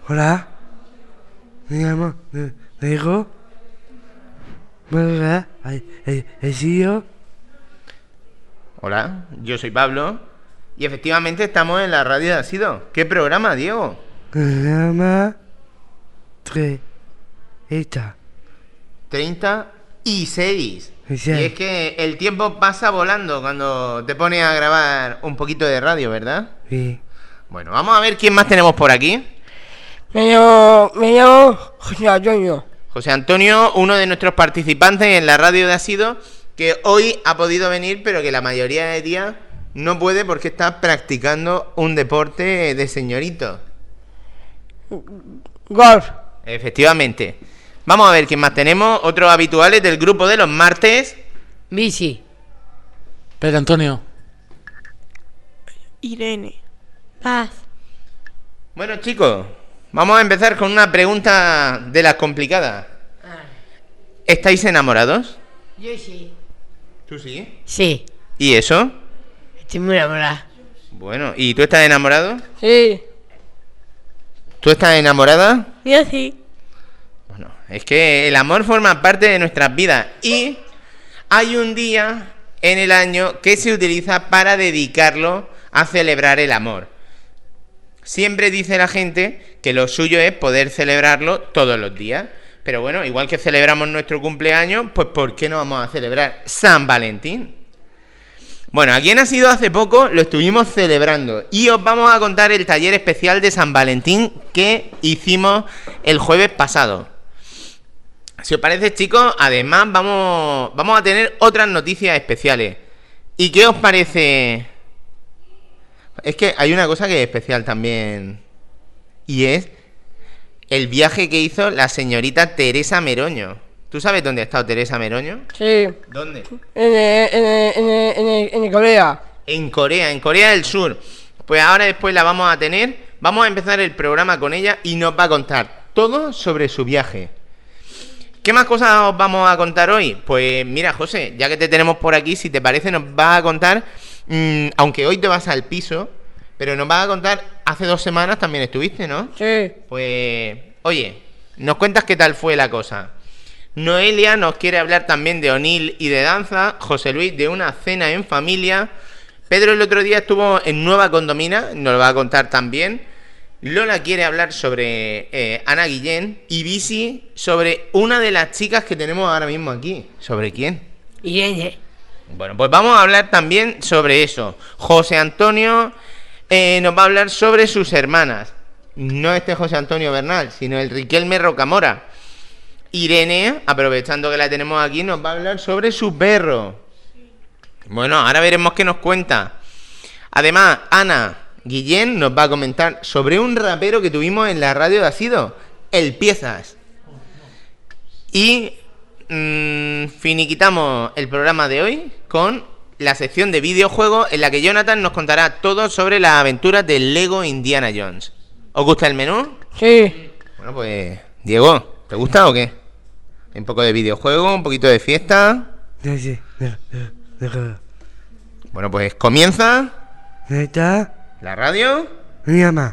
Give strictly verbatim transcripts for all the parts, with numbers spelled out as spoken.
Hola, me llamo Diego. ¿Verdad? ¿He sido? Hola, yo soy Pablo y efectivamente estamos en la radio de Asido. ¿Qué programa, Diego? Programa treinta. treinta y seis. Sí. Y es que el tiempo pasa volando cuando te pones a grabar un poquito de radio, ¿verdad? Sí. Bueno, vamos a ver quién más tenemos por aquí. Me llamo, me llamo José Antonio. José Antonio, uno de nuestros participantes en la radio de Asido, que hoy ha podido venir, pero que la mayoría de días no puede porque está practicando un deporte de señorito. Golf. Efectivamente. Vamos a ver quién más tenemos. Otros habituales del grupo de los martes. Bici. Pedro Antonio. Irene. Paz. Bueno, chicos, vamos a empezar con una pregunta de las complicadas. ¿Estáis enamorados? Yo sí. ¿Tú sí? Sí. ¿Y eso? Estoy muy enamorada. Bueno, ¿y tú estás enamorado? Sí. ¿Tú estás enamorada? Yo sí. Bueno, es que el amor forma parte de nuestras vidas y hay un día en el año que se utiliza para dedicarlo a celebrar el amor. Siempre dice la gente que lo suyo es poder celebrarlo todos los días. Pero bueno, igual que celebramos nuestro cumpleaños, pues ¿por qué no vamos a celebrar San Valentín? Bueno, aquí en Asido hace poco lo estuvimos celebrando y os vamos a contar el taller especial de San Valentín que hicimos el jueves pasado. Si os parece, chicos, además vamos, vamos a tener otras noticias especiales. ¿Y qué os parece? Es que hay una cosa que es especial también y es el viaje que hizo la señorita Teresa Meroño. ¿Tú sabes dónde ha estado Teresa Meroño? Sí. ¿Dónde? En, en, en, en, en Corea. En Corea, en Corea del Sur. Pues ahora después la vamos a tener. Vamos a empezar el programa con ella y nos va a contar todo sobre su viaje. ¿Qué más cosas os vamos a contar hoy? Pues mira, José, ya que te tenemos por aquí, si te parece nos vas a contar, mmm, aunque hoy te vas al piso, pero nos vas a contar, hace dos semanas también estuviste, ¿no? Sí. Pues, oye, nos cuentas qué tal fue la cosa. Noelia nos quiere hablar también de Onil y de danza. José Luis de una cena en familia. Pedro el otro día estuvo en Nueva Condomina, nos lo va a contar también. Lola quiere hablar sobre eh, Ana Guillén. Y Bisi sobre una de las chicas que tenemos ahora mismo aquí. ¿Sobre quién? Irene. Bueno, pues vamos a hablar también sobre eso. José Antonio eh, nos va a hablar sobre sus hermanas. No este José Antonio Bernal, sino el Riquelme Rocamora. Irene, aprovechando que la tenemos aquí, nos va a hablar sobre su perro. Bueno, ahora veremos qué nos cuenta. Además, Ana Guillén nos va a comentar sobre un rapero que tuvimos en la radio de Asido, El Piezas. Y mmm, finiquitamos el programa de hoy con la sección de videojuegos en la que Jonathan nos contará todo sobre las aventuras del Lego Indiana Jones. ¿Os gusta el menú? Sí. Bueno, pues, Diego, ¿te gusta o qué? Un poco de videojuego, un poquito de fiesta. Sí, sí. Bueno, pues comienza ¿Está? la radio. Mi mamá.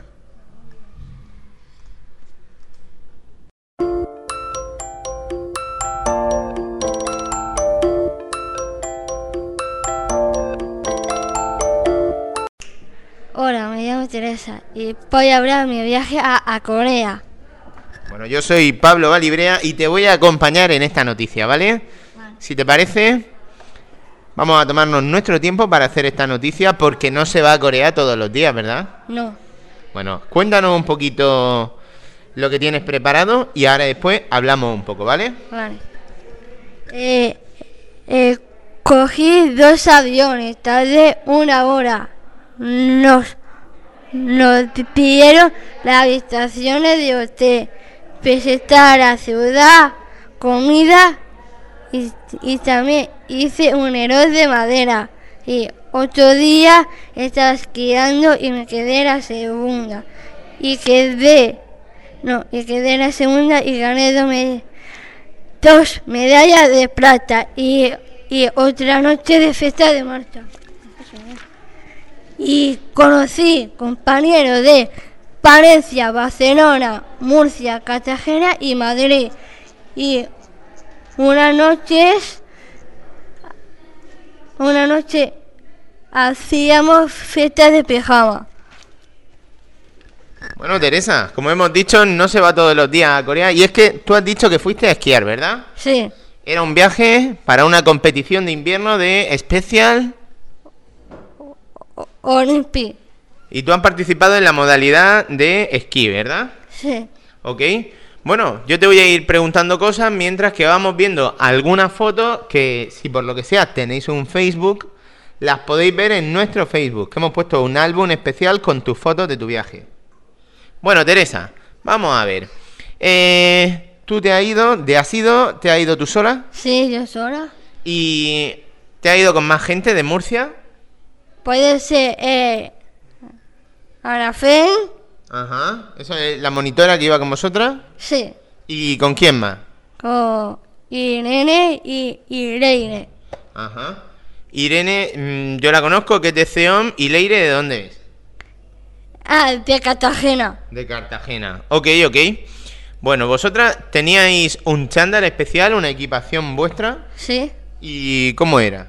Hola, me llamo Teresa y voy a hablar de mi viaje a, a Corea. Bueno, yo soy Pablo Valibrea y te voy a acompañar en esta noticia, ¿vale? Vale. Si te parece, vamos a tomarnos nuestro tiempo para hacer esta noticia porque no se va a Corea todos los días, ¿verdad? No. Bueno, cuéntanos un poquito lo que tienes preparado y ahora después hablamos un poco, ¿vale? Vale. Eh, eh, cogí dos aviones, tardé una hora. Nos, nos pidieron las habitaciones de hotel, visitar la ciudad, comida y, y también hice un reloj de madera. Y otro día estaba esquiando y me quedé la segunda. Y quedé, no, y quedé la segunda y gané dos, med- dos medallas de plata y, y otra noche de fiesta de marcha. Y conocí compañeros de Valencia, Barcelona, Murcia, Cartagena y Madrid. Y unas noches, una noche hacíamos fiestas de pijama. Bueno, Teresa, como hemos dicho, no se va todos los días a Corea. Y es que tú has dicho que fuiste a esquiar, ¿verdad? Sí, Era un viaje para una competición de invierno de Special. Olympic. Y tú has participado en la modalidad de esquí, ¿verdad? Sí, ¿Ok? Bueno, yo te voy a ir preguntando cosas mientras que vamos viendo algunas fotos que, si por lo que sea tenéis un Facebook, las podéis ver en nuestro Facebook, que hemos puesto un álbum especial con tus fotos de tu viaje. Bueno, Teresa, vamos a ver. Eh, ¿Tú te has ido, te has ido, te has ido tú sola? sí, yo sola. ¿Y te has ido con más gente de Murcia? Puede ser eh, Arafén, Ajá. ¿Esa es la monitora que iba con vosotras? sí, ¿Y con quién más? con Irene y Irene, Ajá. Irene, mmm, yo la conozco, que es de Ceón. ¿Y Leire de dónde es? ah, de Cartagena, De Cartagena. Ok, ok. Bueno, vosotras teníais un chándal especial, una equipación vuestra. sí, ¿Y cómo era?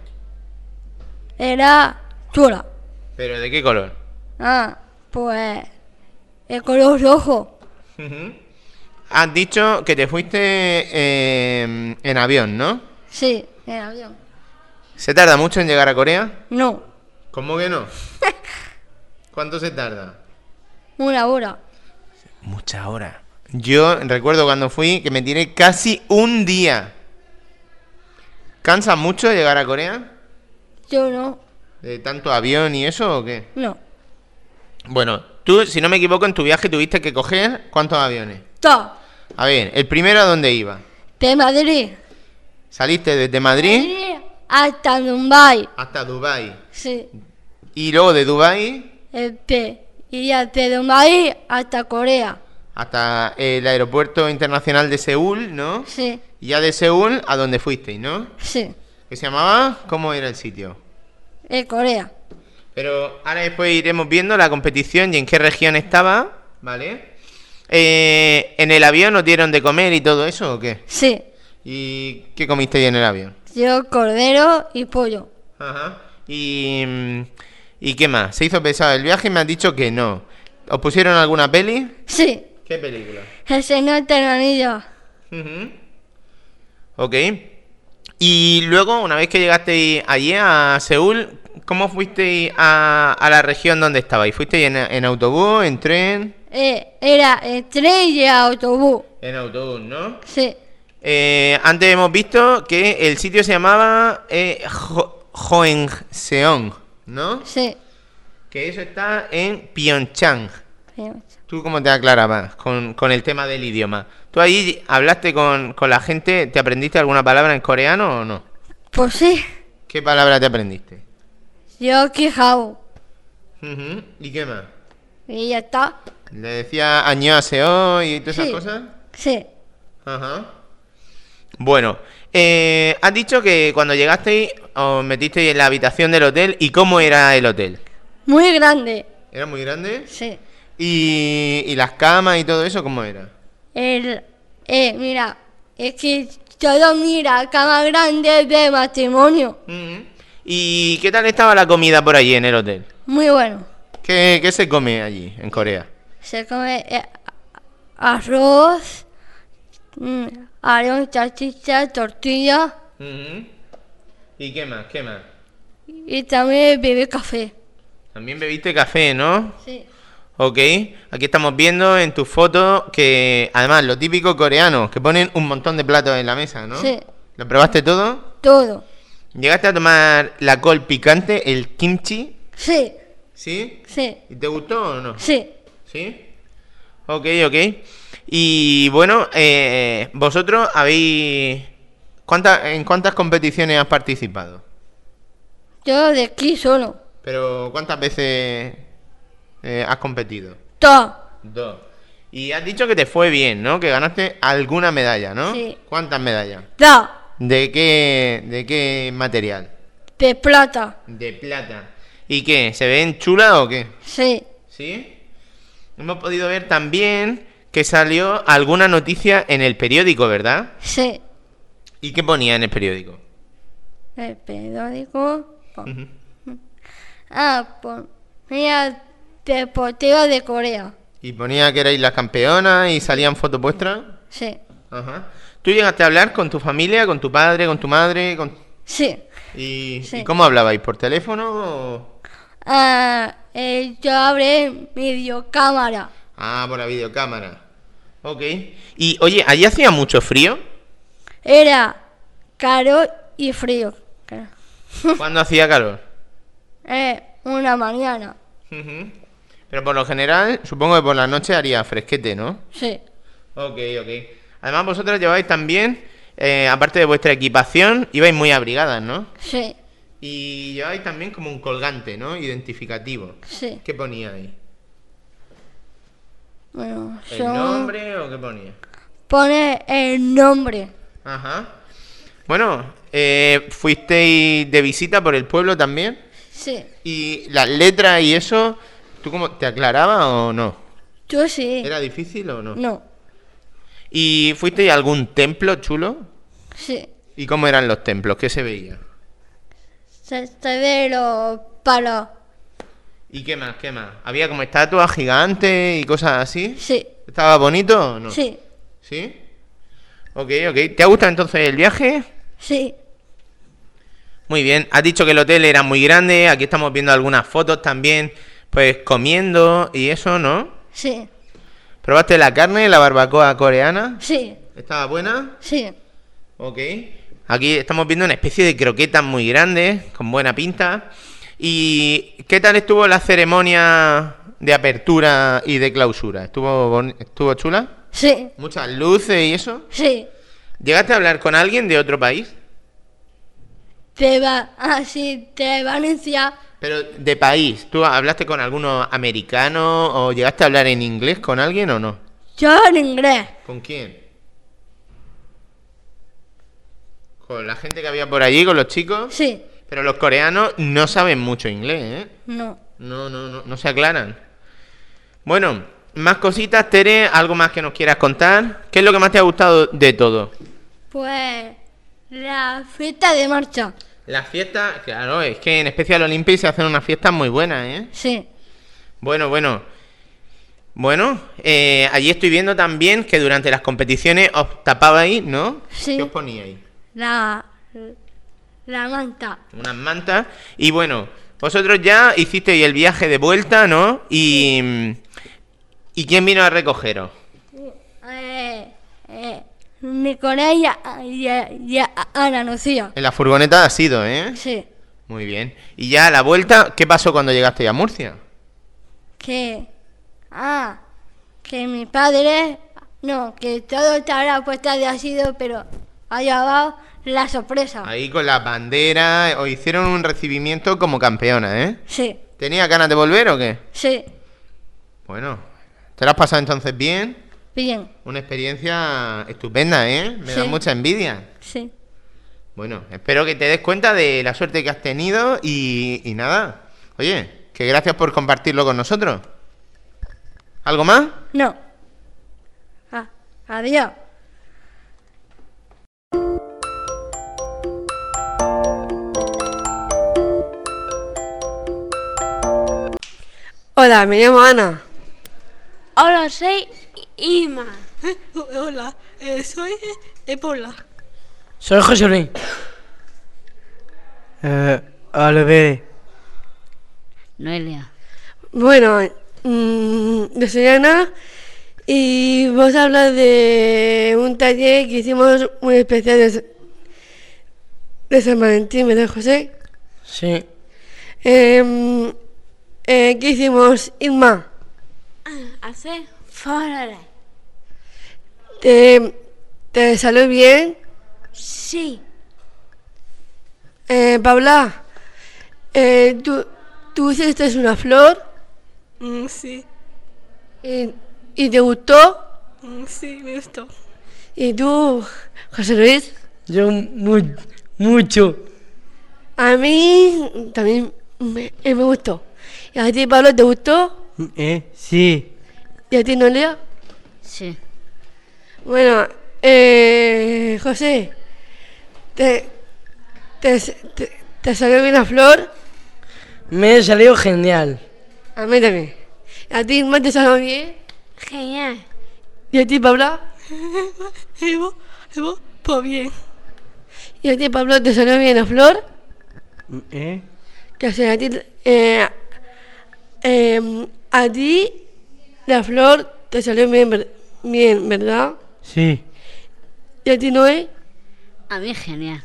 era chula. ¿Pero de qué color? Ah, pues el color rojo, Ujú. Has dicho que te fuiste eh, en avión, ¿no? sí, en avión. ¿Se tarda mucho en llegar a Corea? No, ¿Cómo que no? ¿Cuánto se tarda? una hora. Muchas horas. Yo recuerdo cuando fui que me tiré casi un día. ¿Cansa mucho llegar a Corea? Yo no, ¿De tanto avión y eso o qué? no. Bueno, tú, si no me equivoco, en tu viaje tuviste que coger ¿cuántos aviones? Todo. A ver, ¿el primero a dónde iba? De Madrid. Saliste desde Madrid Madrid hasta Mumbai. hasta Dubái. Sí. Y luego de Dubái Este, y ya de Mumbai hasta Corea. hasta el aeropuerto internacional de Seúl, ¿no? Sí, Y ya de Seúl a dónde fuisteis, ¿no? sí. ¿Qué se llamaba? ¿Cómo era el sitio? En Corea. Pero ahora después iremos viendo la competición y en qué región estaba, ¿vale? Eh, ¿En el avión os dieron de comer y todo eso o qué? Sí. ¿Y qué comisteis en el avión? Yo cordero y pollo. Ajá. ¿Y, mm, ¿y qué más? ¿Se hizo pesado el viaje y me has dicho que no? ¿Os pusieron alguna peli? Sí. ¿Qué película? El Señor de los Anillos. Ujú. Ok. Y luego, una vez que llegasteis allí a Seúl, ¿cómo fuisteis a, a la región donde estabais? ¿Fuisteis en, en autobús, en tren? Eh, era el tren y el autobús. En autobús, ¿no? Sí. Eh, antes hemos visto que el sitio se llamaba eh, Jo- Joenseong, ¿no? Sí. Que eso está en Pyeongchang. ¿Tú cómo te aclarabas con, con el tema del idioma? ¿Tú ahí hablaste con, con la gente? ¿Te aprendiste alguna palabra en coreano o no? Pues sí. ¿Qué palabra te aprendiste? Yo quijao. Ujú. ¿Y qué más? Y ya está. ¿Le decía añaseo y todas esas Sí. cosas? Sí. Ajá. Bueno, eh, has dicho que cuando llegasteis os metisteis en la habitación del hotel. ¿Y cómo era el hotel? Muy grande. ¿Era muy grande? Sí. ¿Y, y las camas y todo eso cómo era? El, eh, mira, es que todo mira, cama grande de matrimonio. Ujú. ¿Y qué tal estaba la comida por allí en el hotel? Muy bueno. ¿Qué, qué se come allí en Corea? Se come eh, arroz, mm, arroz, salchicha, tortilla Ujú. ¿Y qué más? ¿Qué más? y también bebé café. También bebiste café, ¿no? Sí. Ok, aquí estamos viendo en tus fotos que, además, lo típico coreano, que ponen un montón de platos en la mesa, ¿no? Sí. ¿Lo probaste todo? Todo. ¿Llegaste a tomar la col picante, el kimchi? Sí. ¿Sí? Sí. ¿Y te gustó o no? Sí. ¿Sí? Ok, ok. Y bueno, eh, vosotros habéis... ¿Cuántas, ¿En cuántas competiciones has participado? Yo de aquí solo. Pero ¿cuántas veces eh, has competido? Todo. Dos. Y has dicho que te fue bien, ¿no? Que ganaste alguna medalla, ¿no? Sí. ¿Cuántas medallas? Da. ¿De qué, de qué material? De plata. De plata. ¿Y qué? ¿Se ven chulas o qué? Sí. ¿Sí? Hemos podido ver también que salió alguna noticia en el periódico, ¿verdad? Sí. ¿Y qué ponía en el periódico? El periódico. pon- Ujú. Ah, ponía Deportivo de Corea. Y ponía que erais las campeonas y salían fotos vuestras. Sí. Ajá. ¿Tú llegaste a hablar con tu familia, con tu padre, con tu madre? Con... Sí. ¿Y, Sí. ¿Y cómo hablabais? ¿Por teléfono o...? Ah, eh, yo abrí videocámara. Ah, por la videocámara. Ok. Y, oye, ¿allí hacía mucho frío? Era caro y frío. ¿Cuándo hacía calor? Eh, una mañana. Ujú. Pero por lo general, supongo que por la noche haría fresquete, ¿no? Sí. Ok, ok. Además, vosotros lleváis también, eh, aparte de vuestra equipación, ibais muy abrigadas, ¿no? Sí. Y lleváis también como un colgante, ¿no? Identificativo. Sí. ¿Qué ponía ahí? Bueno, ¿El son- nombre o qué ponía? pone el nombre. Ajá. Bueno, eh, ¿fuisteis de visita por el pueblo también? Sí. ¿Y las letras y eso, tú cómo te aclarabas o no? Yo sí. ¿Era difícil o no? No. ¿Y fuisteis a algún templo chulo? Sí. ¿Y cómo eran los templos? ¿Qué se veía? Se, se ve los palos. ¿Y qué más? ¿Qué más? ¿Había como estatuas gigantes y cosas así? Sí. ¿Estaba bonito o no? Sí. ¿Sí? Ok, ok. ¿Te ha gustado entonces el viaje? Sí. Muy bien. Has dicho que el hotel era muy grande. Aquí estamos viendo algunas fotos también, pues comiendo y eso, ¿no? Sí. ¿Probaste la carne, la barbacoa coreana? Sí. ¿Estaba buena? Sí. Ok. Aquí estamos viendo una especie de croquetas muy grandes, con buena pinta. ¿Y qué tal estuvo la ceremonia de apertura y de clausura? ¿Estuvo, boni- estuvo chula? Sí. ¿Muchas luces y eso? Sí. ¿Llegaste a hablar con alguien de otro país? Te va así, de Valencia. Pero de país, ¿tú hablaste con alguno americano o llegaste a hablar en inglés con alguien o no? Yo en inglés. ¿Con quién? ¿Con la gente que había por allí, con los chicos? Sí. Pero los coreanos no saben mucho inglés, ¿eh? No. No, no, no, no se aclaran. Bueno, más cositas, Tere, algo más que nos quieras contar. ¿Qué es lo que más te ha gustado de todo? Pues la fiesta de marcha. Las fiestas, claro, es que en Special Olympics se hacen unas fiestas muy buenas, ¿eh? Sí. Bueno, bueno. Bueno, eh, allí estoy viendo también que durante las competiciones os tapabais, ¿no? Sí. ¿Qué os poníais? La, la manta. Unas mantas. Y bueno, vosotros ya hicisteis el viaje de vuelta, ¿no? Y, ¿y quién vino a recogeros? Eh, eh, Nicolás y, a- y, a- y a- Ana Lucía. En la furgoneta ha sido, ¿eh? Sí. Muy bien. Y ya a la vuelta, ¿qué pasó cuando llegaste a Murcia? Que. Ah, que mi padre. No, que todo estaba puesto de ácido, pero ha llevado la sorpresa. Ahí con la bandera, os hicieron un recibimiento como campeona, ¿eh? Sí, ¿Tenía ganas de volver o qué? sí, Bueno, ¿te lo has pasado entonces bien? bien, Una experiencia estupenda, ¿eh? Me da Sí. mucha envidia. sí. Bueno, espero que te des cuenta de la suerte que has tenido y, y nada. Oye, que gracias por compartirlo con nosotros. ¿Algo más? No. Ah, adiós. Hola, me llamo Ana. Hola, soy Ima. Hola, eh, soy Ebola. Soy José Luis. Eh, Oliver. Noelia. Bueno, mm, yo soy Ana y vamos a hablar de un taller que hicimos muy especial de, de San Valentín, ¿verdad, José? Sí. Eh, eh, ¿Qué hicimos, Irma? Hace fuera. ¿Te, te salió bien? Sí. Eh, Paula, eh, ¿tú, ¿tú hiciste una flor? sí. ¿Y, y te gustó? sí, me gustó. ¿Y tú, José Luis? Yo mu- mucho. A mí también me, eh, me gustó. ¿Y a ti, Pablo, te gustó? Eh, sí. ¿Y a ti, Noelia? Sí. Bueno, eh, José, ¿te, te, te, te salió bien la flor? Me salió genial. A mí también. ¿A ti, Irma, te salió bien? Genial. ¿Y a ti, Pablo? ¿Y vos? ¿Y vos? Pues bien. ¿Y a ti, Pablo, te salió bien la flor? ¿Eh? Que sea, a ti, eh, eh, a ti la flor te salió bien, ver- bien, ¿verdad? Sí. ¿Y a ti, Noé? A mí genial.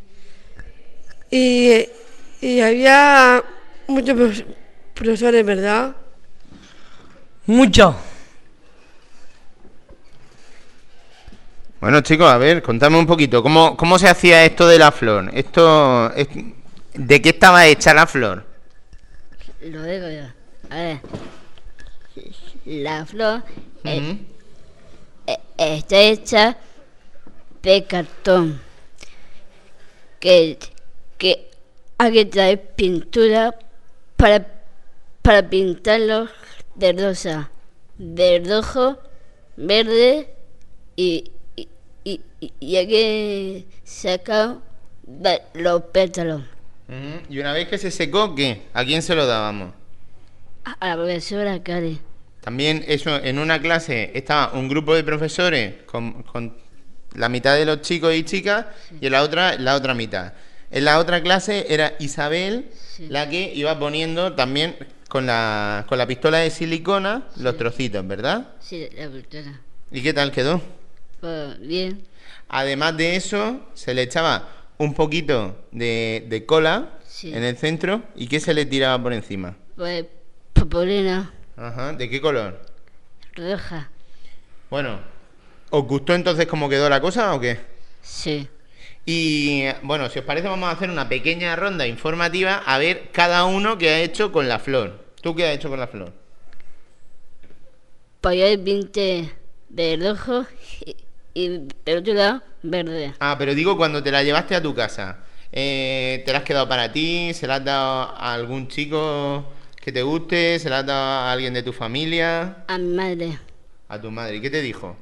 Y, y había muchos profes- profesores, ¿verdad? Mucho. Bueno, chicos, a ver, contadme un poquito. ¿Cómo, cómo se hacía esto de la flor? Esto, es- ¿de qué estaba hecha la flor? Lo digo yo. A ver. La flor eh, Ujú. eh, está hecha de cartón. Que, que hay que traer pintura para, para pintarlo de rosa, de rojo, verde y, y, y, y- y hay que sacar de los pétalos. Ujú. Y una vez que se secó, ¿qué? ¿A quién se lo dábamos? A la profesora Cari. También eso, en una clase estaba un grupo de profesores con, con la mitad de los chicos y chicas y en la otra la otra mitad. En la otra clase era Isabel Sí. la que iba poniendo también con la, con la pistola de silicona los trocitos, ¿verdad? Sí, la profesora. ¿Y qué tal quedó? Pues bien. Además de eso, se le echaba un poquito de, de cola Sí. en el centro. ¿Y qué se le tiraba por encima? Pues popolina Ajá, ¿de qué color? roja. Bueno, ¿os gustó entonces cómo quedó la cosa o qué? Sí. Y bueno, si os parece vamos a hacer una pequeña ronda informativa a ver cada uno qué ha hecho con la flor. ¿Tú qué has hecho con la flor? Pues yo pinté de rojo y, y del otro lado verde. Ah, pero digo cuando te la llevaste a tu casa. Eh, ¿te la has quedado para ti? ¿Se la has dado a algún chico que te guste? ¿Se la has dado a alguien de tu familia? A mi madre, A tu madre. ¿Y qué te dijo?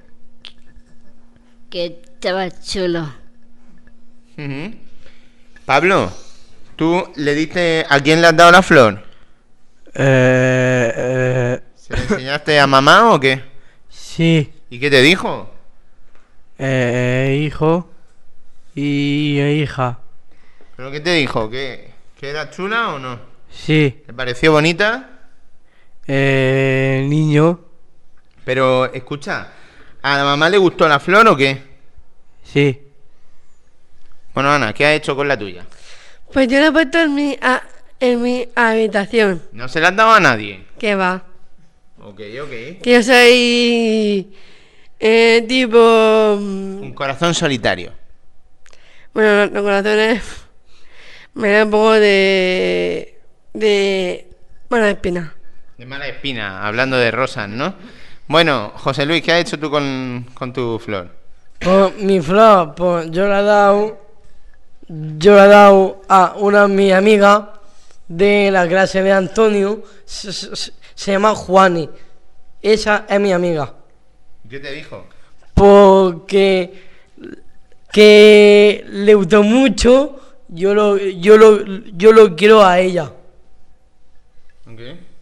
que estaba chulo. Ujú. Pablo, ¿tú le diste a quién le has dado la flor? Eh, eh, ¿Se la enseñaste a mamá o qué? sí. ¿Y qué te dijo? Eh, hijo y hija. ¿Pero qué te dijo? ¿Que, que era chula o no? Sí. ¿Te pareció bonita? Eh, niño. Pero, escucha, ¿a la mamá le gustó la flor o qué? Sí. Bueno, Ana, ¿qué has hecho con la tuya? Pues yo la he puesto en mi, a- en mi habitación. ¿No se la has dado a nadie? ¿Qué va? Ok, ok. Que yo soy eh, tipo... mm, Un corazón solitario. Bueno, los, los corazones me da un poco de... de... mala espina. De mala espina, hablando de rosas, ¿no? Bueno, José Luis, ¿qué has hecho tú con, con tu flor? Pues mi flor, pues yo la he dado, yo la he dado a una de mis amigas de la clase de Antonio, se, se- se llama Juani, esa es mi amiga, ¿Qué te dijo? porque que le gustó mucho, yo lo, yo lo, yo lo quiero a ella. Ok.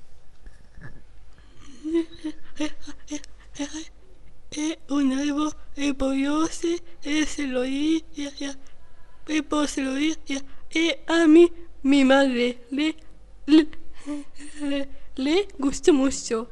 Eh, una vez eh, pues yo se, eh, se lo di ya, ya, eh, pues se lo di ya, eh, a mí, mi madre, le, le, le, le gustó mucho.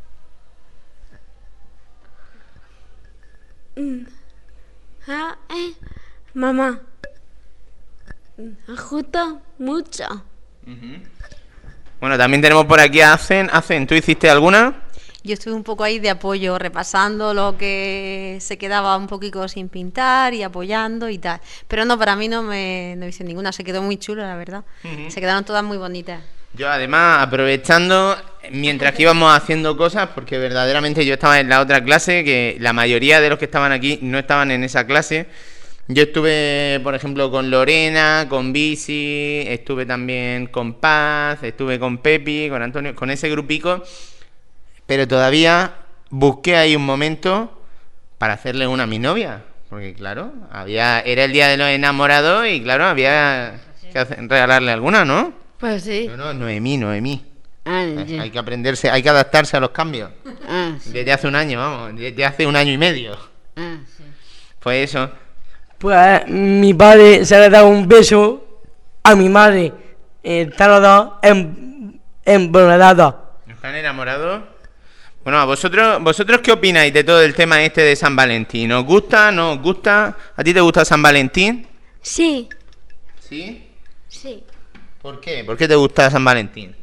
Ah, eh, mamá. Me gusta mucho. Bueno, también tenemos por aquí a Azen. Azen, ¿tú hiciste alguna? Yo estuve un poco ahí de apoyo, repasando lo que se quedaba un poquito sin pintar y apoyando y tal. Pero no, para mí no me no hice ninguna, se quedó muy chulo, la verdad. Ujú. Se quedaron todas muy bonitas. Yo además, aprovechando, mientras que íbamos haciendo cosas, porque verdaderamente yo estaba en la otra clase, que la mayoría de los que estaban aquí no estaban en esa clase. Yo estuve, por ejemplo, con Lorena, con Bici, estuve también con Paz, estuve con Pepi, con Antonio, con ese grupico, pero todavía busqué ahí un momento para hacerle una a mi novia. Porque claro, había era el día de los enamorados y claro, había que hacer- regalarle alguna, ¿no? Pues sí. No, no, Noemí, Noemí. Ah, Eh, ya. Hay que aprenderse, hay que adaptarse a los cambios. Ah, sí. Desde hace un año, vamos, desde hace un año y medio. Ah, sí. Pues eso. Pues mi padre se le ha dado un beso a mi madre. Eh, están los dos en, embronados. ¿Están enamorados? Bueno, ¿a vosotros, vosotros qué opináis de todo el tema este de San Valentín? ¿Os gusta? ¿No os gusta? ¿A ti te gusta San Valentín? Sí, ¿Sí? sí. ¿Por qué? ¿Por qué te gusta San Valentín?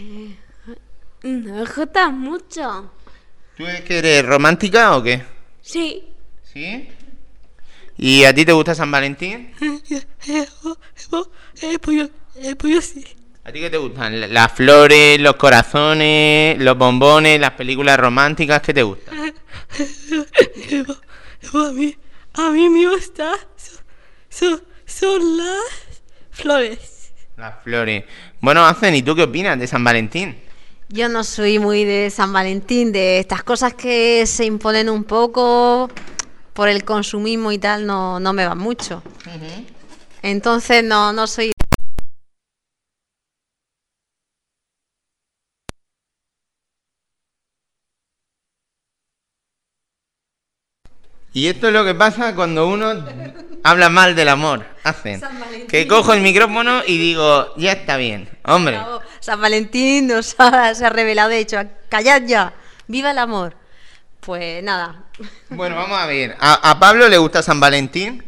Me gusta mucho. ¿Tú es que eres romántica o qué? Sí. ¿Sí? ¿Y a ti te gusta San Valentín? Eh, oh, oh, eh, pues yo, eh, pues yo sí. ¿A ti qué te gustan? ¿La- ¿Las flores, los corazones, los bombones, las películas románticas? ¿Qué te gusta? Eh, pues, eh, pues a mí, a mí me gusta son, son, son las flores. Las flores. Bueno, Hacen, ¿y tú qué opinas de San Valentín? Yo no soy muy de San Valentín, de estas cosas que se imponen un poco por el consumismo y tal, no, no me van mucho. Entonces no, no soy... Y esto es lo que pasa cuando uno habla mal del amor. Hacen que cojo el micrófono y digo, ya está bien. Hombre, San Valentín nos ha, se ha revelado, de hecho, callad ya, viva el amor. Pues nada, bueno, vamos a ver. ¿A, a Pablo le gusta San Valentín?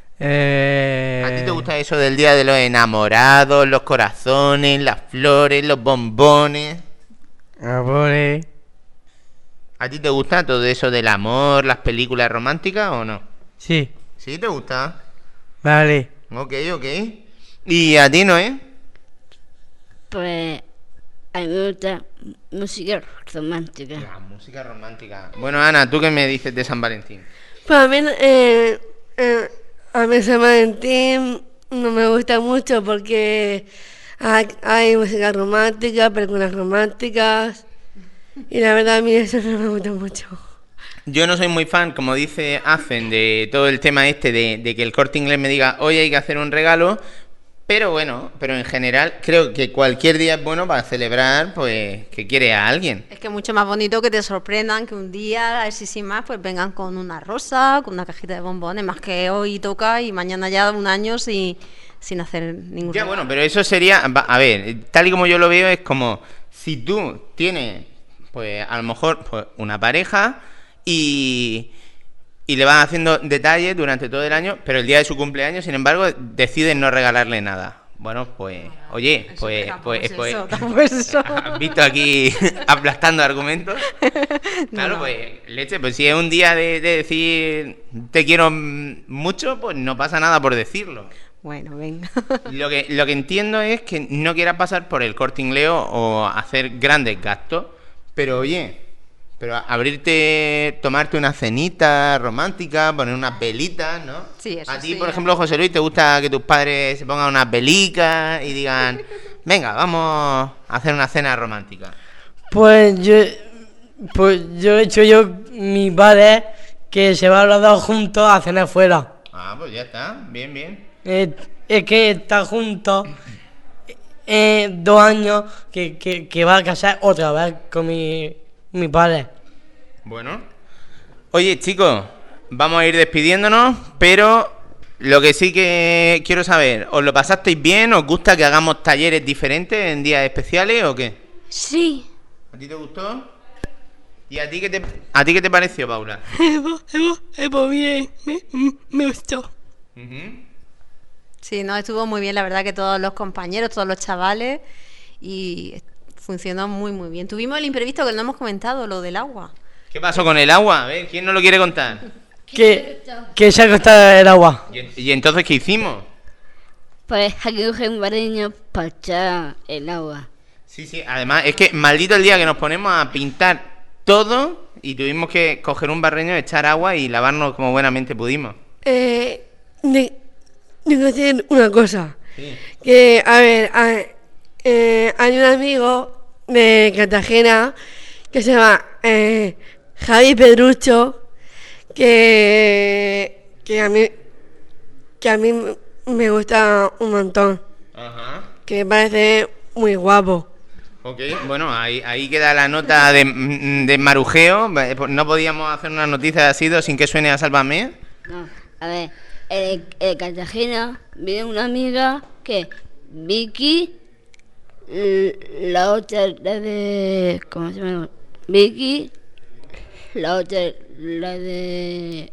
Eh, ¿A ti te gusta eso del día de los enamorados, los corazones, las flores, los bombones? Amores. ¿A ti te gusta todo eso del amor, las películas románticas o no? Sí, ¿Sí te gusta? vale. Ok, ok. ¿Y a ti no, eh? Pues a mí me gusta música romántica. La música romántica. Bueno, Ana, ¿tú qué me dices de San Valentín? Pues a mí, eh, eh, a mí San Valentín no me gusta mucho porque hay, hay música romántica, películas románticas y la verdad a mí eso no me gusta mucho. Yo no soy muy fan, como dice Hacen, de todo el tema este de, de que el Corte Inglés me diga, hoy hay que hacer un regalo, pero bueno, pero en general creo que cualquier día es bueno para celebrar, pues, que quiere a alguien. es que es mucho más bonito que te sorprendan que un día, así sin más, pues vengan con una rosa, con una cajita de bombones, más que hoy toca y mañana ya un año sin, sin hacer ningún Ya, regalo. bueno, pero eso sería, va- a ver, tal y como yo lo veo, es como si tú tienes, pues, a lo mejor, pues, una pareja y, y le vas haciendo detalles durante todo el año, pero el día de su cumpleaños, sin embargo, decides no regalarle nada. Bueno, pues, oye, Eso pues, tampoco pues, es pues, eso, tampoco es eso. ¿has visto aquí aplastando argumentos? Claro, no. pues, leche, pues si es un día de, de decir te quiero mm, mucho, pues no pasa nada por decirlo. Bueno, venga. Lo que, lo que entiendo es que no quieras pasar por el Corte Inglés o hacer grandes gastos, pero oye, pero abrirte, tomarte una cenita romántica, poner unas velitas, ¿no? Sí, eso A ti, sí, por ya. ejemplo, José Luis, ¿te gusta que tus padres se pongan unas velicas y digan, venga, vamos a hacer una cena romántica? Pues yo, pues yo he hecho yo, mi padre, que se van los dos juntos a cenar fuera. Ah, pues ya está, bien, bien. Eh, es que está juntos eh, dos años que, que, que va a casar otra vez con mi, mi padre. Bueno. Oye, chicos, vamos a ir despidiéndonos, pero lo que sí que quiero saber, ¿os lo pasasteis bien? ¿Os gusta que hagamos talleres diferentes en días especiales o qué? Sí. ¿A ti te gustó? ¿Y a ti qué te, a ti qué te pareció, Paula? Eh, pues, eh, pues, eh, pues bien, me, me gustó. Ujú. Sí, no, estuvo muy bien, la verdad que todos los compañeros, todos los chavales, y funcionó muy, muy bien. Tuvimos el imprevisto que no hemos comentado, lo del agua. ¿Qué pasó con el agua? A ver, ¿quién no lo quiere contar? Que, que se ha costado el agua. ¿Y, y entonces qué hicimos? Pues hay que coger un barreño para echar el agua. Sí, sí, además es que maldito el día que nos ponemos a pintar todo y tuvimos que coger un barreño, echar agua y lavarnos como buenamente pudimos. Eh, de, tengo que decir una cosa. Sí. Que, a ver, a- eh, hay un amigo de Cartagena que se llama eh, Javi Pedrucho, que, que a mí que a mí me gusta un montón, Ajá. que me parece muy guapo. Ok, bueno, ahí, ahí queda la nota de, de marujeo. No podíamos hacer una noticia de así sin que suene a Sálvame. No, a ver, en, en Cartagena vive una amiga que Vicky, l- la otra, la de... ¿Cómo se llama? Vicky, la otra, la de...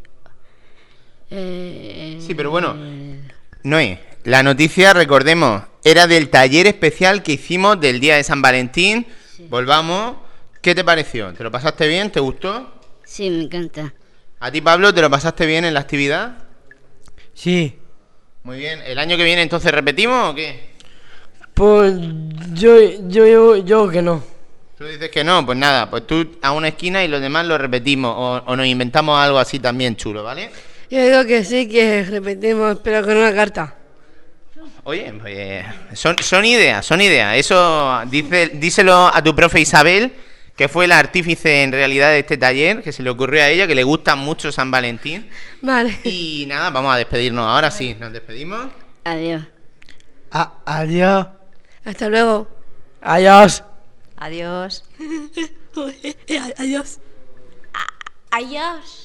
Eh, Sí, pero bueno, Noé, la noticia, recordemos, era del taller especial que hicimos del día de San Valentín. Volvamos. ¿Qué te pareció? ¿Te lo pasaste bien? ¿Te gustó? Sí, me encanta. ¿A ti, Pablo, te lo pasaste bien en la actividad? Sí. Muy bien. ¿El año que viene entonces repetimos o qué? Pues yo, yo, yo, yo que no. Tú dices que no, pues nada, pues tú a una esquina y los demás lo repetimos o, o nos inventamos algo así también chulo, ¿vale? Yo digo que sí, que repetimos, pero con una carta. Oye, pues, son, son ideas, son ideas. Eso dice, díselo a tu profe Isabel, que fue la artífice en realidad de este taller, que se le ocurrió a ella, que le gusta mucho San Valentín. Vale. Y nada, vamos a despedirnos ahora sí, nos despedimos. Adiós. A- adiós. Hasta luego. Adiós. Adiós. Adiós. Adiós.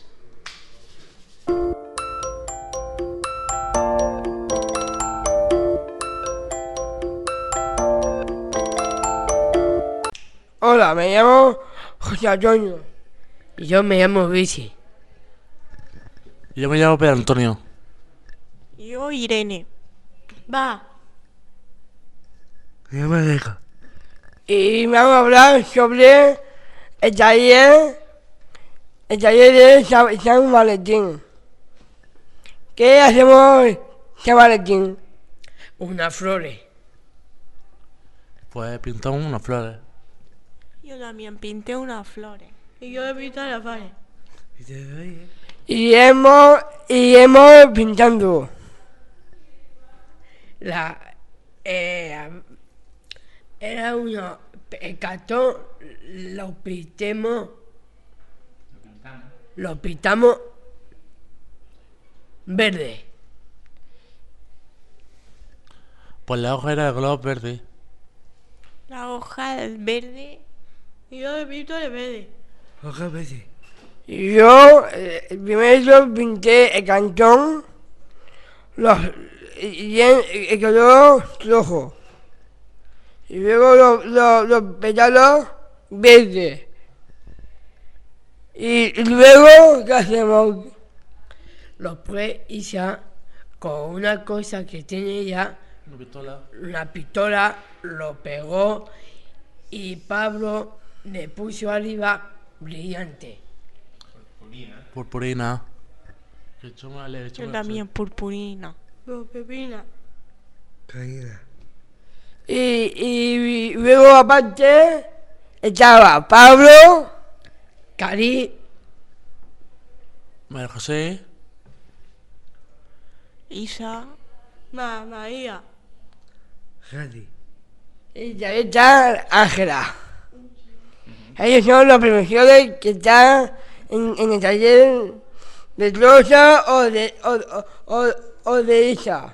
Hola, me llamo José Antonio. Y yo me llamo Bici. Yo me llamo Pedro Antonio. Yo, Irene. Va. Me llamo Alejo. Y me vamos a hablar sobre el taller, el taller de San, San Valentín. ¿Qué hacemos San Valentín? Unas flores. Pues pintamos unas flores. Yo también pinté unas flores. Y yo he pintado las flores. Y te doy, ¿eh? Y hemos, y hemos pintando. La... Eh, era uno... El cartón lo pintemos... Lo pintamos... Verde. Pues la hoja era de color verde. La hoja es verde. Y yo he pintado de verde. Hoja verde. Y yo, eh, primero pinté el cantón, los, y el, el color rojo. Y luego los, los, los pétalos verdes. Y luego, ¿qué hacemos? Lo puede Isa con una cosa que tiene ya, Una pistola. una pistola, lo pegó y Pablo le puso arriba brillante. Purpurina. Le echó una- le echó Yo una- también purpurina. Los pepinas. Caída. Y, y luego aparte estaba Pablo, Cari, María José. Isa. Ma, María. Jadi. y ya está Ángela. Ellos son los profesores que están en, en el taller de Rosa o de, o, o, o, o de Isa.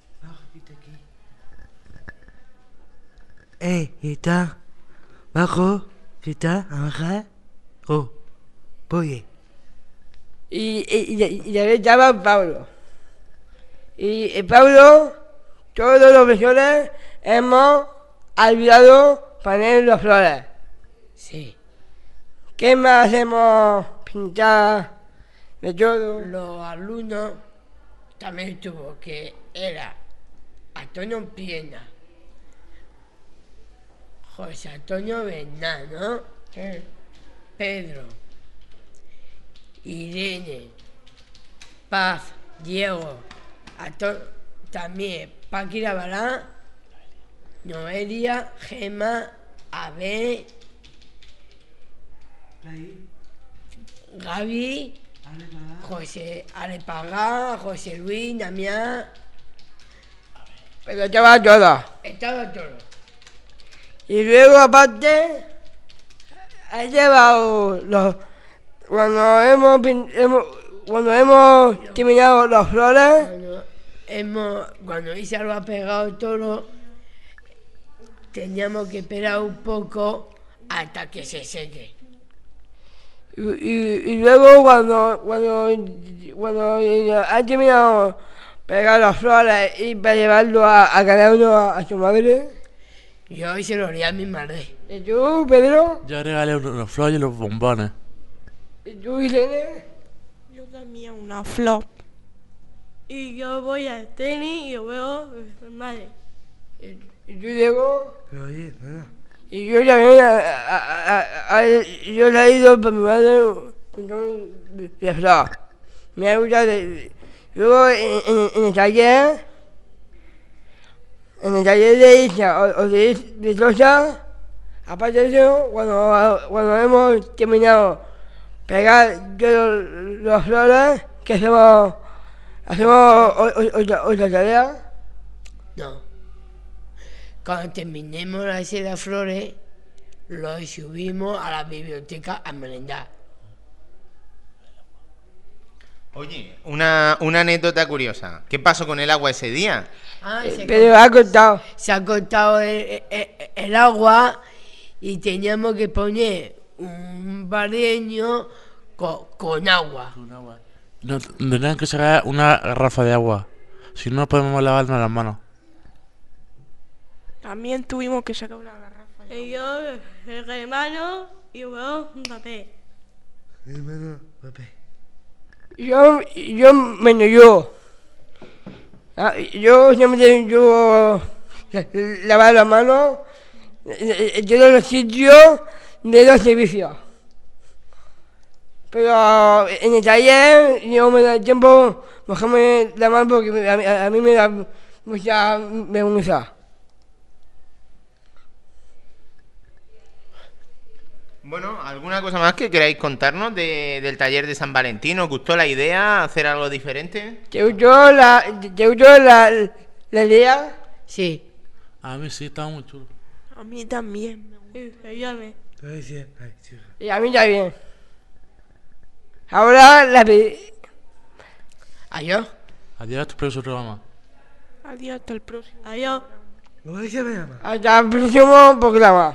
Eh, y está bajo, y está abajo, oh, oye, Y, y, y, y también estaba Pablo. Y, y Pablo, todos los profesores hemos ayudado a poner las flores. sí. ¿Qué más hacemos? Pintar de todo. Los alumnos también tuvo que era Antonio Piena, José Antonio Bernal, ¿no? Pedro, Irene, Paz, Diego, Anto- también Paquira Barán, Noelia, Gema, Abel, Gaby, José Alepagá, José Luis, Damián, Pero estaba todo. estaba todo. Y luego aparte, he llevado los, cuando hemos, pin- hemos cuando hemos terminado las flores, Cuando, hemos, cuando Isa lo ha pegado todo, teníamos que esperar un poco hasta que se seque. y, y- y luego cuando cuando cuando ha terminado pegar las flores y para llevarlo a, a cada uno a, a su madre. Yo hoy se lo haría a mi madre. ¿Y tú, Pedro? Yo regalé unos, unos flores y los bombones. ¿Y tú, Irene? Yo también una flor. Y yo voy al tenis y luego mi madre. ¿Y tú, Diego? Pero oye, nada. Y yo también, a, a, a, a- yo le he ido por mi madre un de flor. Me ha gustado. de- Luego en, en, en el taller, en el taller de Isa o, o de, Is- de Sosa, aparte de eso, cuando, cuando hemos terminado pegar todas las flores, que hacemos, hacemos o- o- otra, otra tarea. No. Cuando terminemos la de las flores, lo subimos a la biblioteca a merendar. Oye, una, una anécdota curiosa. ¿Qué pasó con el agua ese día? Ah, se, Pero ha cortado. se ha cortado el, el- el agua y teníamos que poner un barreño con, con agua. No, tendrían que sacar una garrafa de agua. Si no, podemos lavarnos las manos. También tuvimos que sacar una garrafa. Y yo el hermano y luego un papel. Hermano, papá. Yo, yo menos yo. Ah, yo siempre yo lavar las manos en todos los sitios de los servicios. Pero en el taller yo me da tiempo mojarme la mano porque me- a, mí- a mí me da mucha vergüenza. Bueno, ¿alguna cosa más que queráis contarnos de- del taller de San Valentín? ¿Os gustó la idea? ¿Hacer algo diferente? ¿Te gustó la, te gustó la, la idea? Sí. A mí sí, estaba muy chulo. A mí también. Sí, ayúdame. Ay, sí, ay, sí. Y a mí también. Ahora la pe- ¿Adiós? Adiós, tu próximo programa. Adiós, hasta el próximo. Adiós. ¿Cómo se llama? hasta el próximo programa.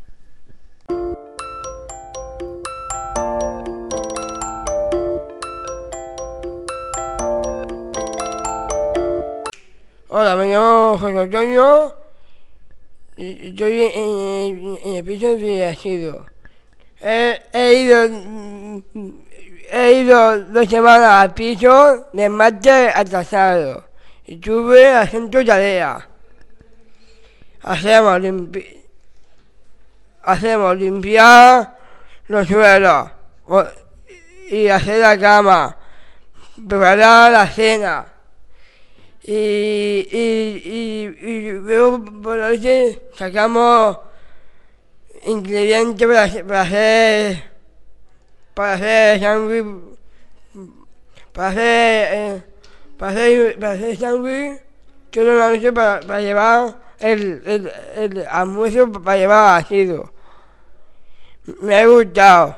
Hola, me llamo José Antonio y estoy en, en- en el piso de asilo. He, he ido mm, he ido dos semanas al piso de martes atrasado y tuve haciendo tarea. Hacemos limpi hacemos limpiar los suelos o- y hacer la cama, preparar la cena. Y, y, y, y luego por la noche sacamos ingredientes para, hacer- para hacer para hacer sándwich para hacer eh, para hacer para hacer sándwich toda la noche para, para llevar el, el, el almuerzo para llevar asido. Me ha gustado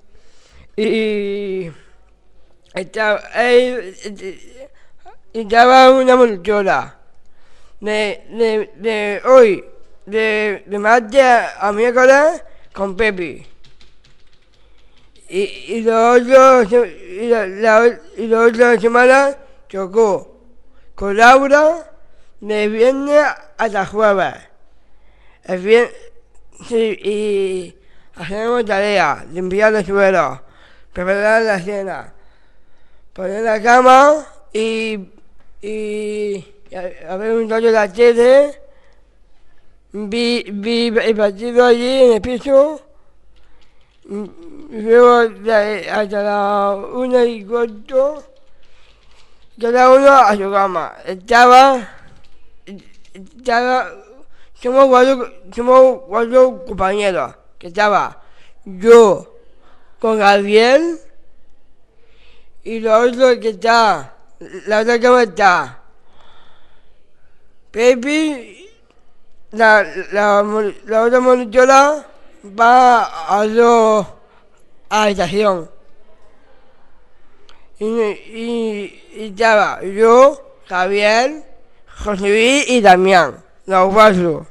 y estaba, eh, eh, estaba una monitora de, de, de hoy, de, de martes a miércoles con Pepi. Y, y los otros, y la, la, y la otra semana chocó con Laura de viernes hasta jueves. El viernes, sí, y hacemos tareas, limpiar los suelos, preparar la cena, poner la cama y, y, y a, a ver un rato la tele. Vi, vi el partido allí en el piso. Y luego de- hasta la una y cuarto, cada uno a su cama. Estaba, estaba, somos cuatro, somos cuatro compañeros, que estaba yo con Gabriel y lo otro que está, la otra cama está Pepi, la, la, mon- la otra monitora va a, lo, a la estación. Y, y, y estaba yo, Javier, José Luis y Damián, los cuatro.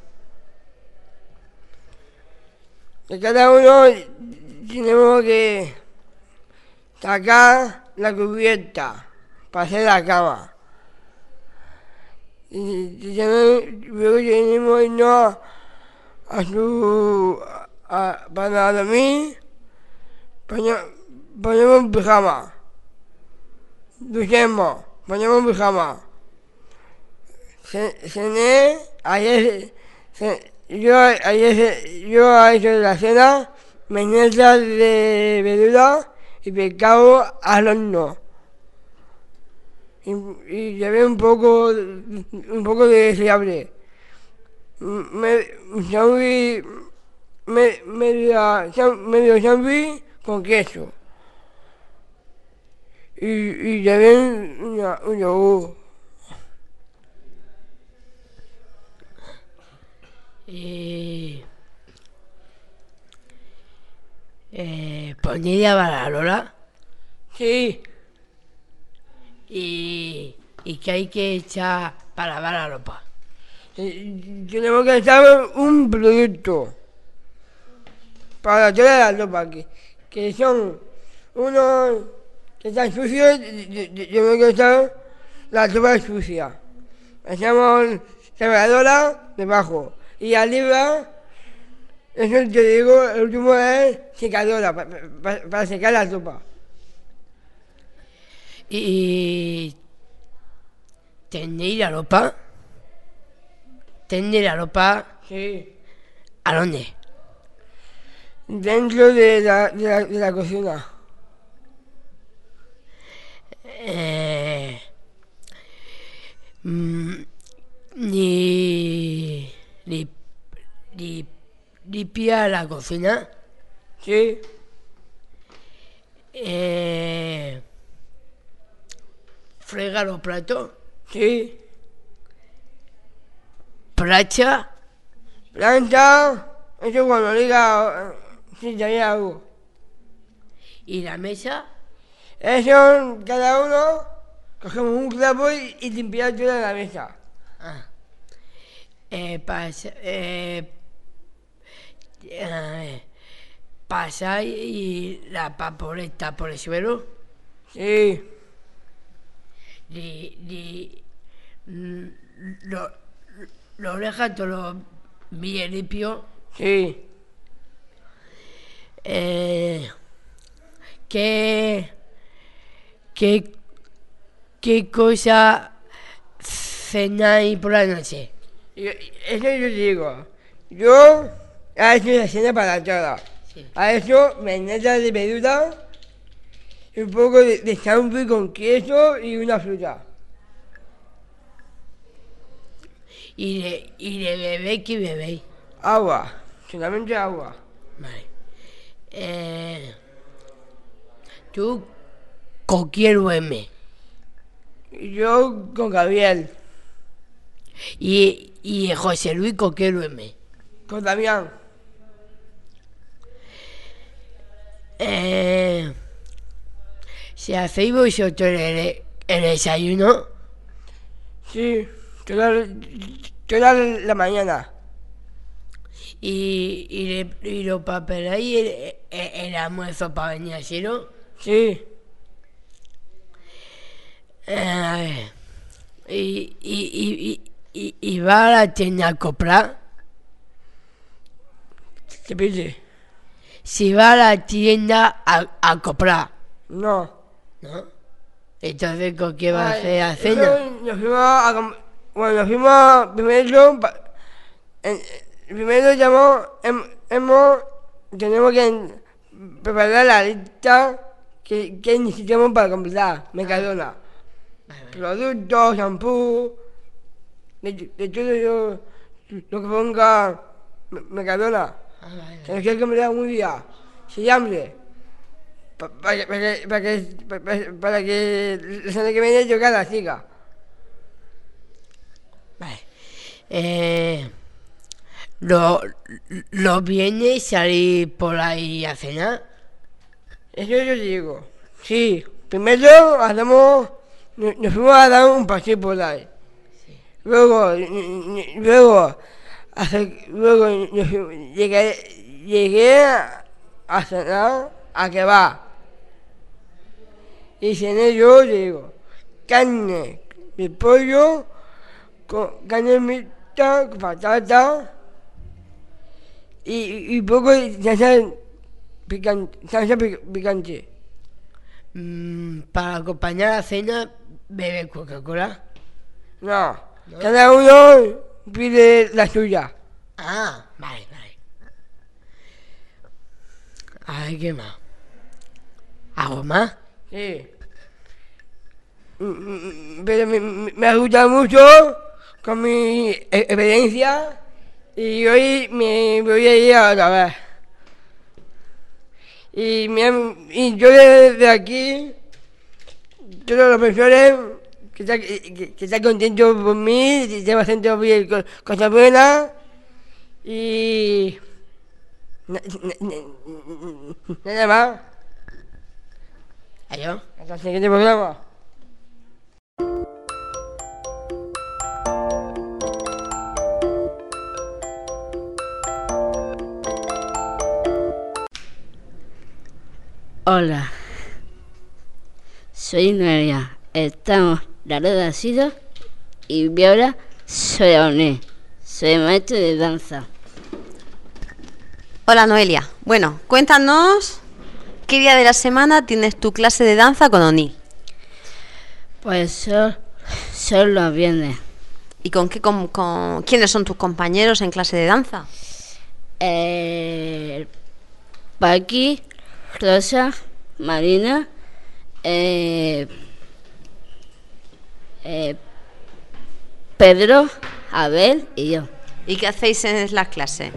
Y cada uno tenemos que sacar la cubierta para hacer la cama. Y, y también, luego tenemos que irnos a su... A, a, para dormir, ponemos, ponemos pijama. Duchemos, ponemos pijama. Cené, ayer, ce, yo ayer, yo a eso de la cena, menestra de verdura y pescado al horno. Y, y llevé un poco, un poco de fiable. Me, sándwich, me, media, medio sándwich con queso. Y, y llevé una, un yogur. Y... Eh, ¿Ponía a lavar la lola? Sí. ¿Y, ¿Y qué hay que echar para lavar la ropa? Eh, tenemos que echar un producto para toda la ropa, que, que son unos que están sucios, tenemos que echar la ropa sucia. Echamos secadora debajo y arriba, eso te digo, el último es secadora para, para, para secar la ropa. ¿Y tenéis la ropa? ¿Tenéis la ropa? Sí. ¿A dónde? Dentro de la, de la, de la cocina. Eh, mm, ni, ni, ni, ¿Limpia la cocina? Sí. Eh, ¿Frega los platos? Sí. ¿Plancha? Plancha, eso cuando diga si tenía algo. ¿Y la mesa? Eso, cada uno, cogemos un clavo y, y limpiamos toda la mesa. Ah. Eh, pasa, eh, eh, ¿Pasa y la papoleta por el suelo? Sí. Li, li, lo, lo deja todo bien limpio. Sí. Eh, ¿qué, qué, ¿Qué cosa cenáis por la noche? Yo, eso yo digo. Yo he hecho la cena para todas. Sí. A eso, menestra de verdura, un poco de, de sándwich con queso y una fruta. ¿Y de, y de bebé qué bebéis? Agua, solamente agua. Vale. Eh, ¿Tú con quién duermes? Yo con Gabriel. ¿Y, y José Luis con quién duerme? Con Damián. Eh, ¿Se hacéis vosotros el, el desayuno? Sí, toda, toda la mañana. ¿Y, y, le, y lo papeláis el, el, el almuerzo para venir a hacerlo? Sí. Eh, y, y, y, y, y va a la tienda a comprar. ¿Qué pide? Si va a la tienda a, a comprar. No. ¿No? Entonces, ¿con qué va a Ay, hacer la cena? Nos fuimos a, bueno, nos fuimos primero, en, primero llamamos, hem, hemos, tenemos que preparar la lista que, que necesitamos para comprar Mercadona. Productos, shampoo, de, de todo lo, lo que ponga Mercadona. Ah, vale, Tenemos que comprar un día, sin hambre, para, para, para, para, que, para, para que la semana que viene yo cada siga. vale. Eh, ¿lo, ¿Lo viene salir por ahí a cenar? Eso yo digo, sí, primero hacemos, nos, nos fuimos a dar un paseo por ahí. Luego, luego, hace, luego nos fuimos- llegué, llegué a cenar a que va. Y cené yo, digo, carne de pollo, con carne mixta, con patata y, y poco de salsa picante. Salsa pic- picante. Mm, para acompañar la cena, bebe Coca-Cola. No, cada uno pide la suya. Ah, vale, vale. A ver, ¿qué más? ¿Algo más? Sí. Mm, mm, Pero me, me- me ha gustado mucho con mi e- experiencia y hoy me voy a ir otra vez. Y, me han- y yo desde aquí, todos los profesores que están, que, que están contentos por mí, que se me hacen bien co- cosas buenas y na- na- na- nada más. ¿Adiós? Hasta el siguiente programa. Hola, soy Noelia. Estamos la Rueda de Sido y Viola soy Oné. Soy maestro de danza. Hola Noelia. Bueno, cuéntanos qué día de la semana tienes tu clase de danza con Oni. Pues son, son los viernes. ¿Y con qué con, con- quiénes son tus compañeros en clase de danza? Eh, Paqui, Rosa, Marina, eh, eh, Pedro, Abel y yo. ¿Y qué hacéis en las clases?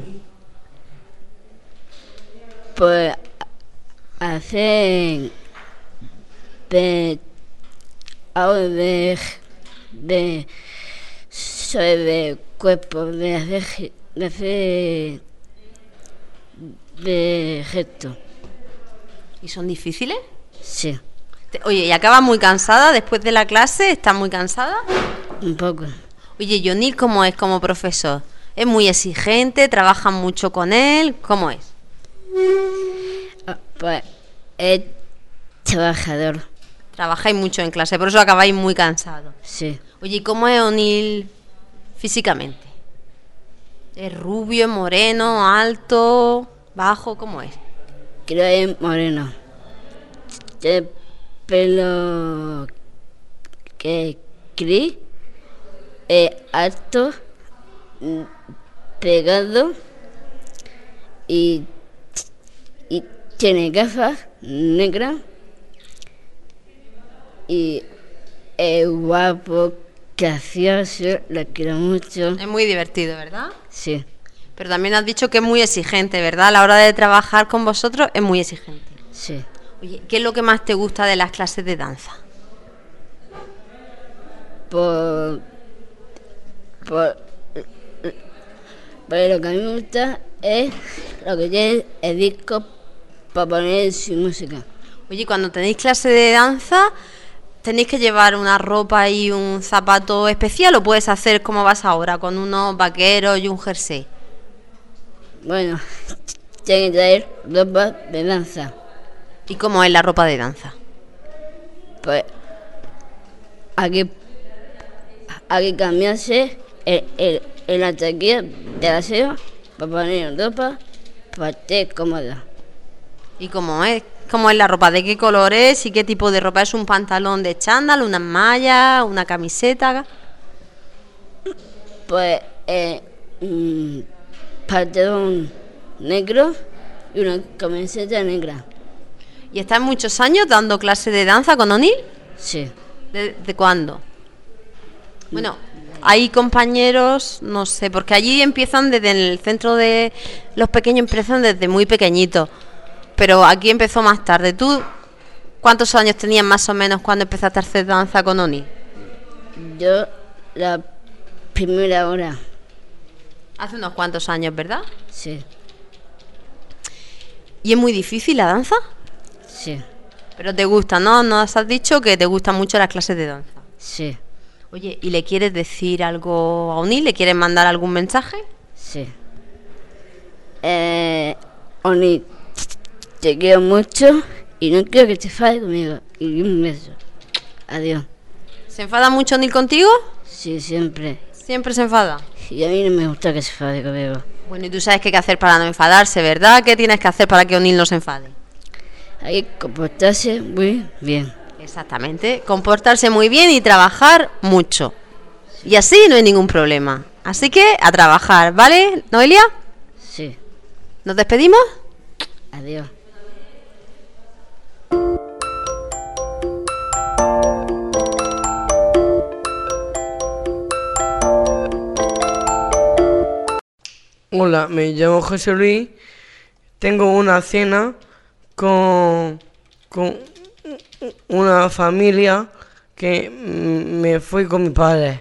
Pues hacen de algo de de sobre de cuerpo, de hacer ge- de hacer de gesto. ¿Y son difíciles? Sí, Te- Oye, ¿y acabas muy cansada después de la clase? ¿Estás muy cansada? un poco. Oye, Yonil, ¿cómo es como profesor? ¿Es muy exigente? ¿Trabajan mucho con él? ¿Cómo es? Ah, Pues es trabajador. Trabajáis mucho en clase, por eso acabáis muy cansados. Sí, Oye, ¿y cómo es O'Neill físicamente? ¿Es rubio, moreno, alto, bajo? ¿Cómo es? creo que es moreno. Tiene pelo que gris, es alto, mm, pegado y, y tiene gafas negras y es guapo, gracioso, lo quiero mucho. Es muy divertido, ¿verdad? Sí, Pero también has dicho que es muy exigente, ¿verdad? A la hora de trabajar con vosotros es muy exigente. sí. Oye, ¿qué es lo que más te gusta de las clases de danza? Por, por, por lo que a mí me gusta es lo que tiene el disco para poner su música. Oye, cuando tenéis clase de danza, ¿tenéis que llevar una ropa y un zapato especial o puedes hacer como vas ahora, con unos vaqueros y un jersey? Bueno, tiene que traer ropa de danza. ¿Y cómo es la ropa de danza? Pues hay que, hay que cambiarse el, el, el ataque de aseo para poner ropa para estar cómoda. ¿Y cómo es? ¿Cómo es la ropa? ¿De qué color es y qué tipo de ropa? ¿Es un pantalón de chándal, unas mallas, una camiseta? Pues eh, mm, pantalón negro y una camiseta negra. ¿Y estás muchos años dando clase de danza con O'Neill? Sí, ¿De, de cuándo? Bueno, hay compañeros, no sé, porque allí empiezan desde el centro de los pequeños, empiezan desde muy pequeñitos, pero aquí empezó más tarde. ¿Tú cuántos años tenías más o menos cuando empezaste a hacer danza con O'Neill? yo la primera hora, Hace unos cuantos años, ¿verdad? sí, ¿Y es muy difícil la danza? sí. Pero te gusta, ¿no? Nos has dicho que te gustan mucho las clases de danza. Sí, Oye, ¿y le quieres decir algo a Oni? ¿Le quieres mandar algún mensaje? sí. Eh, Oni, te quiero mucho y no quiero que te enfades conmigo. Y un beso. Adiós. ¿Se enfada mucho Oni contigo? Sí, siempre. Siempre se enfada. Y a mí no me gusta que se enfade conmigo. Bueno, y tú sabes qué hay que hacer para no enfadarse, ¿verdad? ¿Qué tienes que hacer para que O'Neill no se enfade? Hay que comportarse muy bien. Exactamente, comportarse muy bien y trabajar mucho. Y así no hay ningún problema. Así que a trabajar, ¿vale, Noelia? Sí. ¿Nos despedimos? Adiós. Hola, me llamo José Luis. Tengo una cena con, con una familia que me fui con mis padres.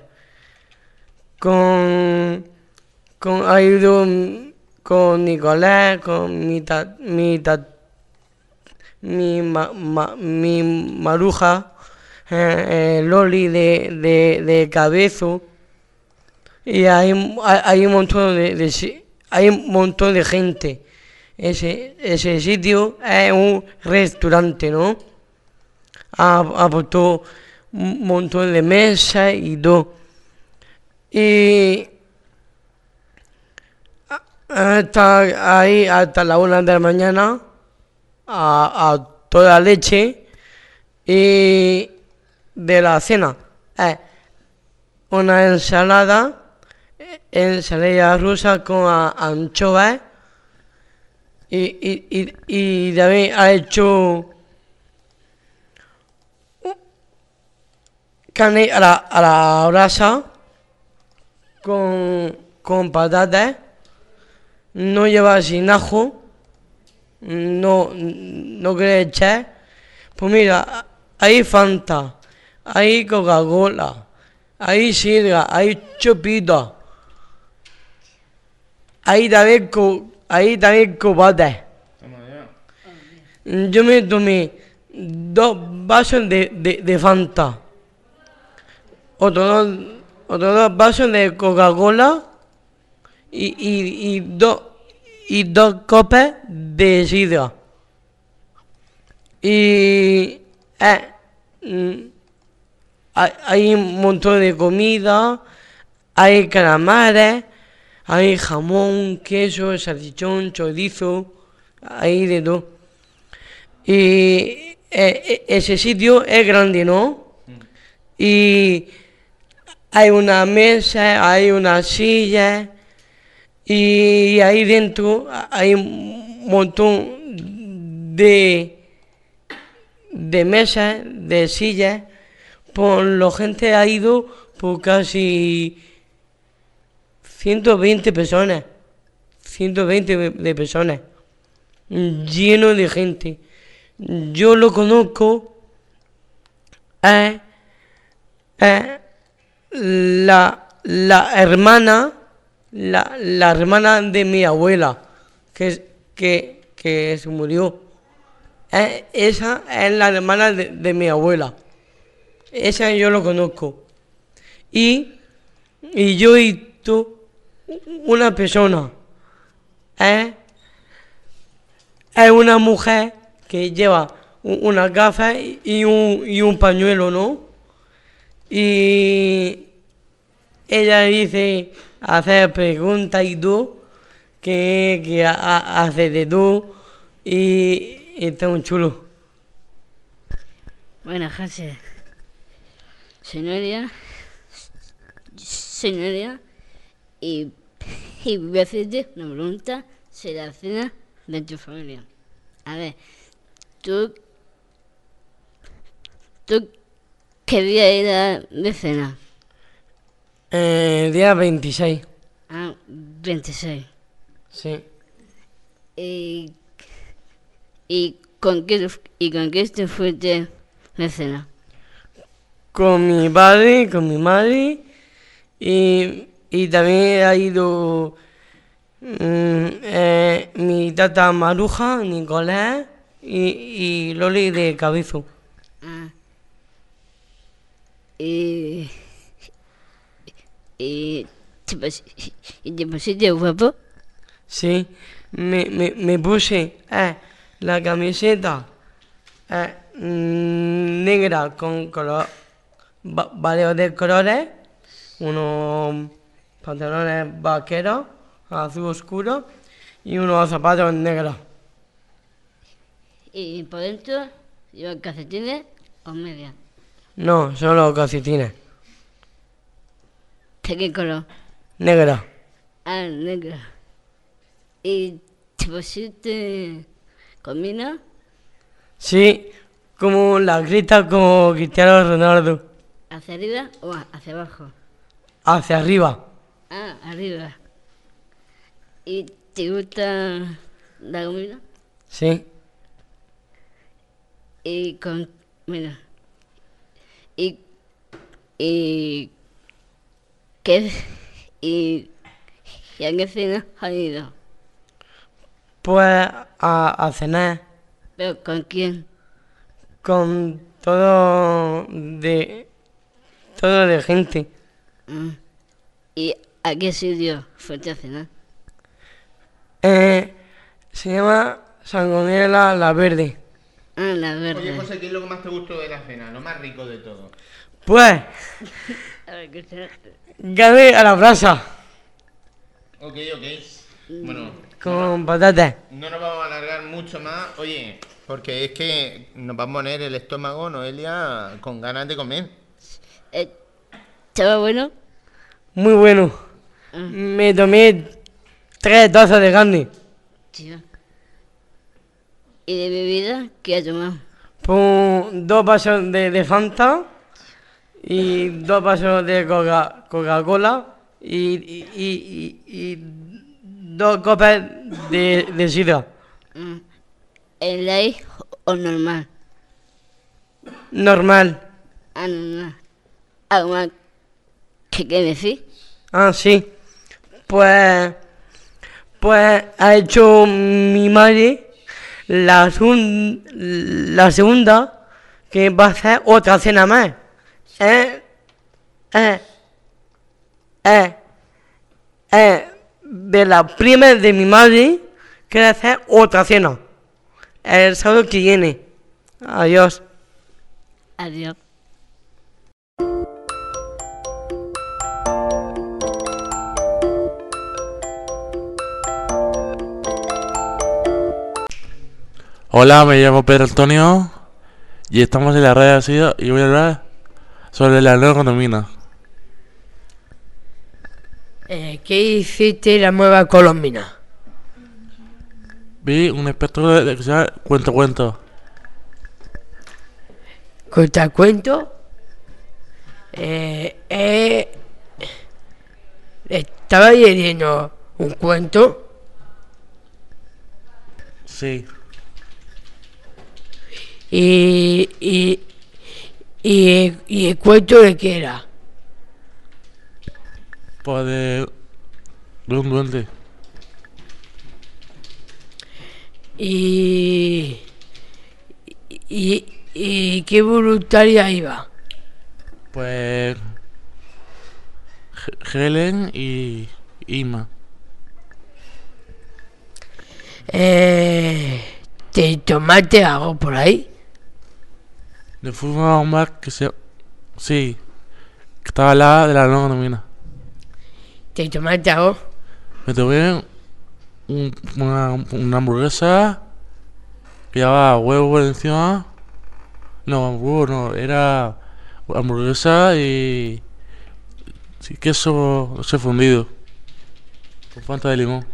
Con, con ha ido con Nicolás, con mi ta, mi ta, mi, ma, ma, mi maruja, eh, eh, Loli de, de, de Cabezo. Y hay, hay, hay un montón de, de hay un montón de gente. Ese, ese sitio es un restaurante, ¿no? Ha, ha puesto un montón de mesas y todo. Y hasta ahí, hasta la una de la mañana, a, a toda leche. Y de la cena es una ensalada, ensalada rusa con anchoas. Y, y, y, y David ha hecho carne a la, a la brasa con, con patatas, no lleva sin ajo, no, no quiere echar. Pues mira, hay Fanta, hay Coca-Cola, hay sidra, hay chupito, hay David con Ahí también cobate. Yo me tomé dos vasos de, de, de Fanta, otros dos, otros dos vasos de Coca-Cola y, y, y, dos, y dos copas de sidra. Y eh, hay, hay un montón de comida, hay calamares, hay jamón, queso, salchichón, chorizo, hay de todo. Y eh, ese sitio es grande, ¿no? Y hay una mesa, hay una silla, y ahí dentro hay un montón de, de mesas, de sillas. Por la gente ha ido por casi ciento veinte personas, ciento veinte de personas, lleno de gente. Yo lo conozco, es, es la, la hermana, la, la hermana de mi abuela, que, que, que se murió. Es, esa es la hermana de, de mi abuela, esa yo lo conozco. Y, y yo y tú, una persona, es, es una mujer que lleva una gafa y un, y un pañuelo, ¿no? Y ella dice, hacer preguntas y todo, que, que a, hace de todo, y, y está muy chulo. Bueno, José, señoría, señoría, y, y voy a hacerte una pregunta sobre la cena de tu familia. A ver, tú, tú ¿qué día era de cena? El eh, día veintiséis. Ah, veintiséis. Sí. ¿Y, y, con, qué, y con qué te fuiste de cena? Con mi padre, con mi madre, y, y también ha ido mm, eh, mi tata Maruja, Nicolás, y, y Loli de Cabezo. Ah. Y... Y... ¿Te pus- ¿Y te pusiste guapo? Sí, me, me, me puse eh, la camiseta eh, mm, negra con color, va- varios de colores, unos pantalones vaqueros azul oscuro y unos zapatos negros. ¿Y por dentro llevan calcetines o medias? No, solo calcetines, ¿De qué color? negros. Ah, negro. ¿Y te pusiste combina? Sí, como la grita como Cristiano Ronaldo, ¿Hacia arriba o a- hacia abajo? hacia arriba. Ah, arriba. ¿Y te gusta la comida? Sí, Y con... Mira. Y... Y... ¿Qué? Y... ¿Y a qué cena han ido? pues a, a cenar ¿Pero con quién? con todo de todo de gente. Mm. ¿Y a qué sitio fuiste a cenar? Eh, se llama Sangonera La Verde. Ah, la Oye, verde. José, ¿qué es lo que más te gustó de la cena? Lo más rico de todo. Pues A ver, ¿qué será? gané a la brasa Ok, ok. Bueno, con patatas. no nos vamos a alargar mucho más. Oye, porque es que nos va a poner el estómago, Noelia, con ganas de comer. Eh, ¿Estaba bueno? Muy bueno. Ah. Me tomé tres tazas de carne. Tío. ¿Y de bebida qué has tomado? Pues dos vasos de, de Fanta y dos vasos de Coca- Coca-Cola y, y, y, y- y dos copas de, de sidra. Mm. ¿El light o normal? Normal. Ah, normal. ¿Algo más que qué decir? Ah, sí. Pues, pues ha hecho mi madre la, segun- la segunda que va a hacer otra cena más. Eh, eh, eh, eh, de la prima de mi madre quiere hacer otra cena. El sábado que viene. Adiós. Adiós. Hola, me llamo Pedro Antonio y estamos en la radio Asida y voy a hablar sobre la nueva condomina. Eh, ¿Qué hiciste la nueva colombina? Vi un espectáculo de, de que se llama Cuento Cuento. ¿Cuenta cuento? Eh, eh, ¿Estaba leyendo un cuento? Sí, Y, y, y, y el cuento de qué era? pues de, de un duende. Y, y, y qué voluntaria iba. Pues He- Helen y Ima. Eh, ¿Te tomaste algo por ahí? Le fuimos a un bar que se... Sí, que estaba al lado de la nueva condomina. ¿Te tomaste algo? Me tomé un- una, una hamburguesa que llevaba huevo por encima. No, huevo no, era hamburguesa y sí, queso, no sé, fundido con falta de limón.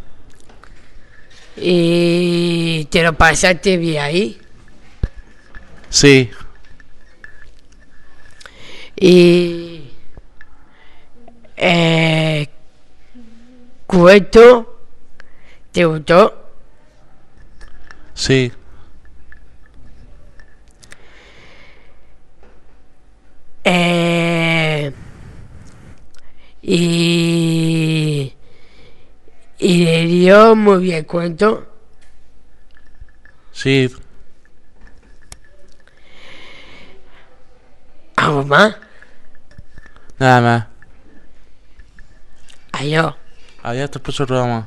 ¿Y te lo pasaste bien ahí? Sí, Y... Eh, ¿Cuento? ¿Te gustó? sí, Eh, y... Y le dio muy bien cuento. sí, ¿Algo más? Nada más. Adiós. Adiós, hasta el próximo programa.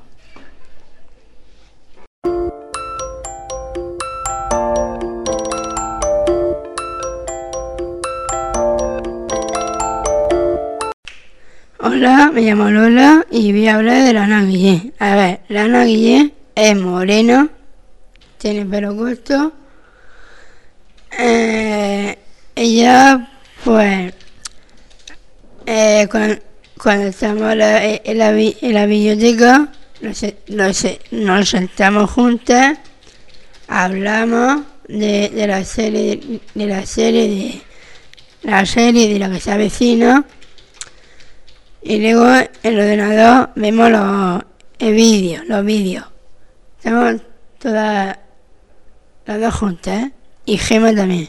Hola, me llamo Lola y voy a hablar de la Ana Guillén. A ver, la Ana Guillén es morena, tiene pelo corto. Eh, ella, pues, eh, cuando, cuando estamos en la, en la, en la biblioteca, nos, nos, nos sentamos juntas, hablamos de, de la serie, de la serie de la serie de la que se avecina. Y luego en el ordenador vemos los vídeos, los vídeos. Estamos todas las dos juntas, ¿eh? Y Gema también.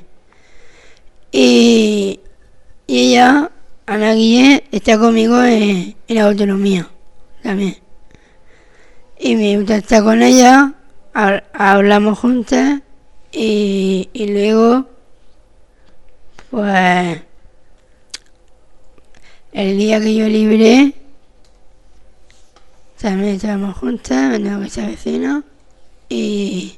Y, y ella, Ana Guillén, está conmigo en, en la autonomía también. Y me gusta estar con ella, hablamos juntas y, y luego, pues... El día que yo libré, también estábamos juntas, en lo que se avecina, y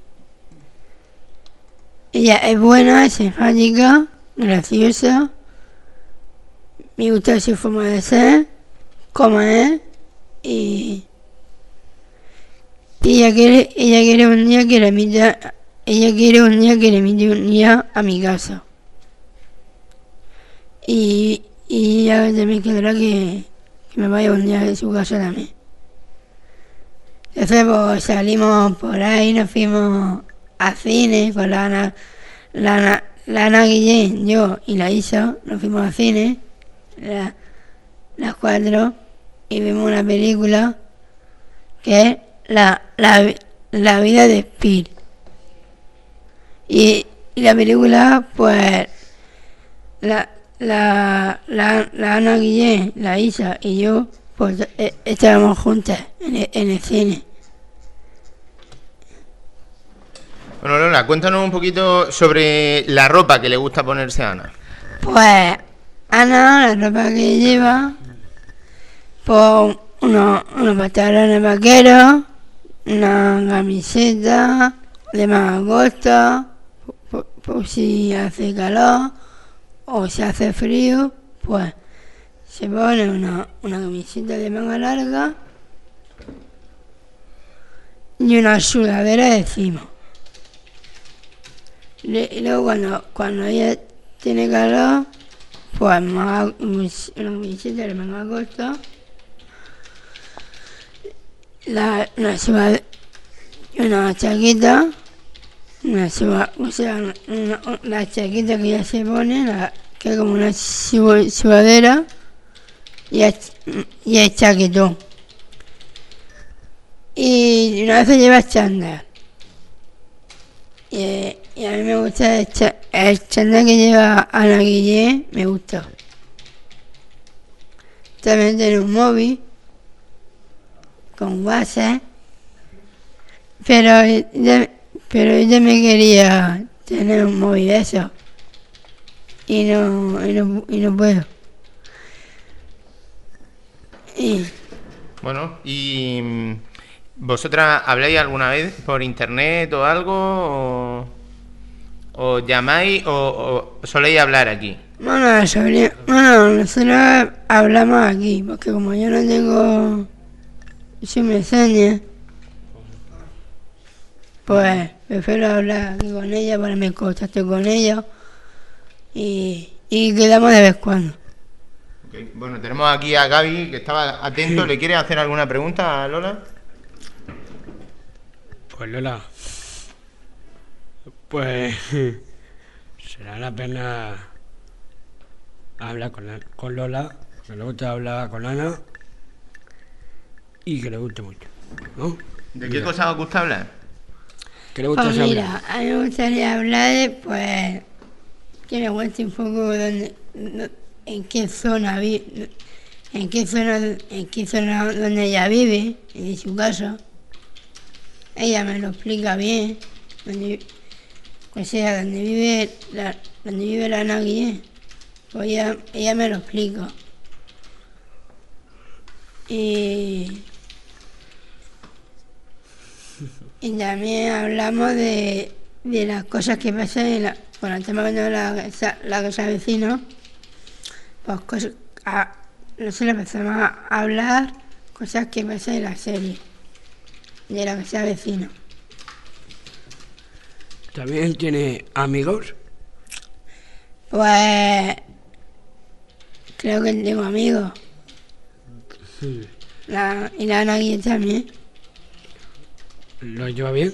ella es buena, es simpática, graciosa, me gusta su forma de ser, como es, y, y ella quiere, ella quiere un día que la invite, ella quiere un día que la invite un día a mi casa. Y Y ya también quedará que, que me vaya un día de su casa también. Entonces pues salimos por ahí, nos fuimos a cine con la Ana, la Ana, la Ana Guillén, yo y la Isa, nos fuimos a cine, la, las cuatro, y vimos una película que es la, la, la vida de Speed. Y, y la película, pues, la La, la, la Ana Guillén, la Isa y yo, pues eh, estábamos juntas en el, en el cine. Bueno, Lola, cuéntanos un poquito sobre la ropa que le gusta ponerse a Ana. Pues Ana, la ropa que lleva, pues unos, unos pantalones vaqueros, una camiseta de manga corta, por, por si hace calor. O si hace frío, pues se pone una, una camiseta de manga larga y una sudadera encima. Y luego cuando, cuando ella tiene calor, pues más una camiseta de manga corta, la, una sudadera, una chaqueta. Una suba, o sea, una, una, la chaqueta que ya se pone, la, que es como una sudadera y el, y el chaquetón. Y una vez lleva chándal. Y, y a mí me gusta el, cha, el chándal que lleva Ana Guillén, me gusta. También tiene un móvil con WhatsApp, pero... De, Pero ella me quería tener un móvil de eso. Y no, y no, y no puedo. Y... Bueno, ¿y vosotras habláis alguna vez por internet o algo? ¿O, o llamáis o, o soléis hablar aquí? Bueno, sobre, bueno, nosotros hablamos aquí, porque como yo no tengo su mensaje, pues prefiero hablar aquí con ella, ponerme en contacto con ella y, y quedamos de vez en cuando. Okay. Bueno, tenemos aquí a Gaby que estaba atento. ¿Le quiere hacer alguna pregunta a Lola? Pues Lola, pues será la pena hablar con, la, con Lola, que le gusta hablar con Ana y que le guste mucho, ¿no? ¿De qué cosa os gusta hablar? ¿Qué le gusta Pues hablar? mira, a mí me gustaría hablar de, pues, que me cuente un poco dónde, en qué zona vive, en qué zona, en qué zona donde ella vive, en su casa. Ella me lo explica bien, donde, o sea, donde vive la, donde vive la Ana Guillén. pues ella, ella me lo explica. Y, y también hablamos de, de las cosas que pasan en la, bueno, estamos viendo la, la casa de vecinos, pues cosas, a, nosotros empezamos a hablar cosas que pasan en la serie de la casa de vecinos. ¿También tiene amigos? Pues creo que tengo amigos. Sí. La, y la Ana Guille también. ¿Lo lleva bien?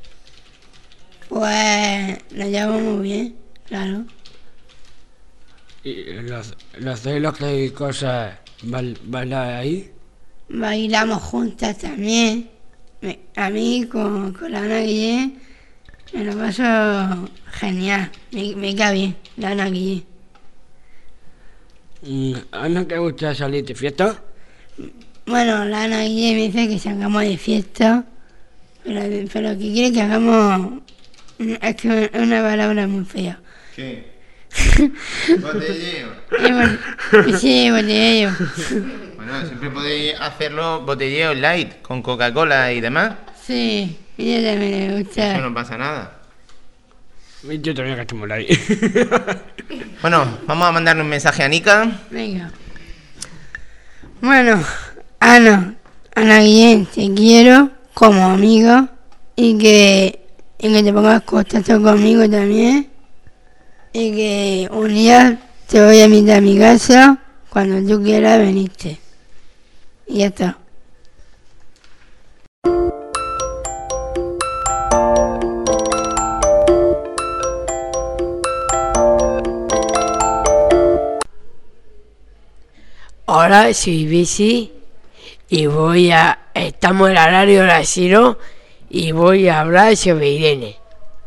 Pues la llevamos muy bien, claro. ¿Y los, los celos que hay cosas bail- bailar ahí? Bailamos juntas también. Me- a mí con, con la Ana Guille me lo paso genial. Me, me cae bien la Ana Guille. Mm, ¿Ana te gusta salir de fiesta? Bueno, la Ana Guille me dice que salgamos de fiesta, pero, pero que quiere que hagamos... Es que es una palabra muy fea. ¿Qué? Botelleo. Sí, botelleo. Bueno, siempre podéis hacerlo botelleo light, con Coca-Cola y demás. Sí, a ella también le gusta. Eso no pasa nada. Yo también gasto ahí. Bueno, vamos a mandarle un mensaje a Nika. Venga. Bueno, Ana, Ana Guillén, te quiero como amigo y que, y que te pongas contacto conmigo también y que un día te voy a invitar a mi casa cuando tú quieras venirte. Y ya está. Ahora soy Bici y voy a... Estamos en el horario de la Ciro y voy a hablar sobre Irene.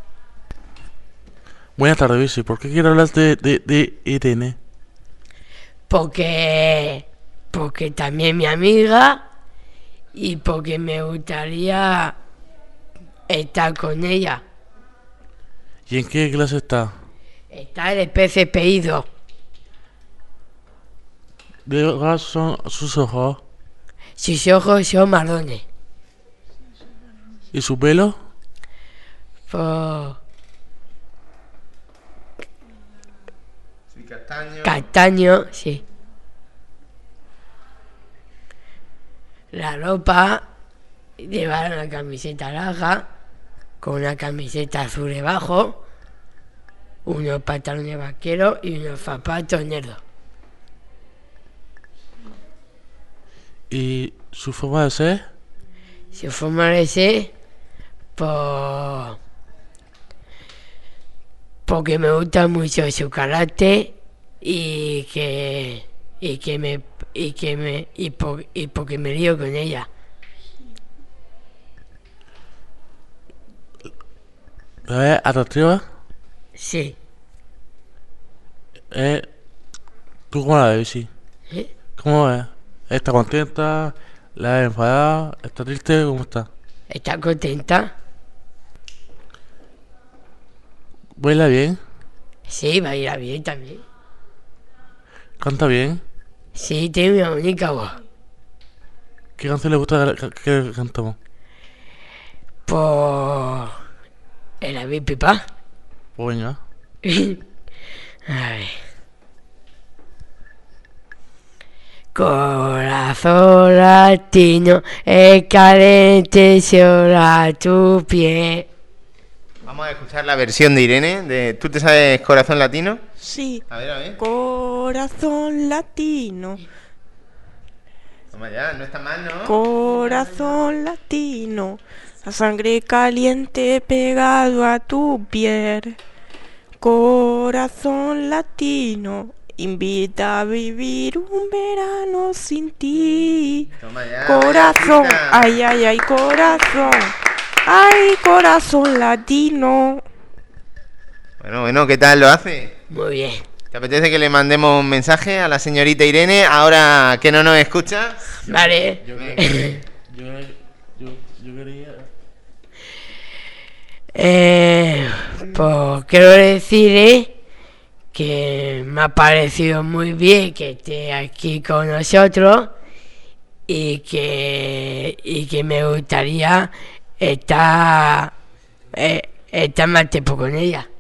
Buenas tardes, Bici. ¿Por qué quiero hablar de, de, de Irene? Porque... Porque también mi amiga y porque me gustaría estar con ella. ¿Y en qué clase está? Está en el P C P I dos. ¿De qué son sus ojos? Sus ojos son marrones. ¿Y su pelo? Pues... Sí, castaño. Castaño, sí. La ropa lleva una camiseta larga con una camiseta azul debajo, unos pantalones vaqueros y unos zapatos negros. ¿Y su forma de ser? Su forma de ser, pues... porque me gusta mucho su carácter y que... y que me... y que me... y, por, y porque me lío con ella. ¿Es atractiva? Sí. Eh, ¿Tú cómo la ves, Bici? ¿Eh? ¿Cómo ves? ¿Está contenta? ¿La ves enfadada? ¿Está triste? ¿Cómo está? ¿Está contenta? ¿Baila bien? Sí, baila bien también. ¿Canta bien? Sí, tiene una bonita voz. ¿Qué canción le gusta que, que cantamos? Pues... ¿El David Pipa? Pues venga. A ver. Corazón latino, es caliente sobre tu piel. Vamos a escuchar la versión de Irene. De, ¿Tú te sabes Corazón Latino? Sí. A ver, a ver. Corazón latino. Toma ya, no está mal, ¿no? Corazón latino. La sangre caliente pegado a tu piel. Corazón latino. Invita a vivir un verano sin ti. Toma ya. Corazón, chica. ay, ay, ay, corazón. Ay, corazón latino. Bueno, bueno, ¿qué tal lo hace? Muy bien. ¿Te apetece que le mandemos un mensaje a la señorita Irene ahora que no nos escucha? Vale. Yo, yo, yo, yo quería... Eh, pues quiero decir eh, que me ha parecido muy bien que esté aquí con nosotros y que, y que me gustaría estar, eh, estar más tiempo con ella.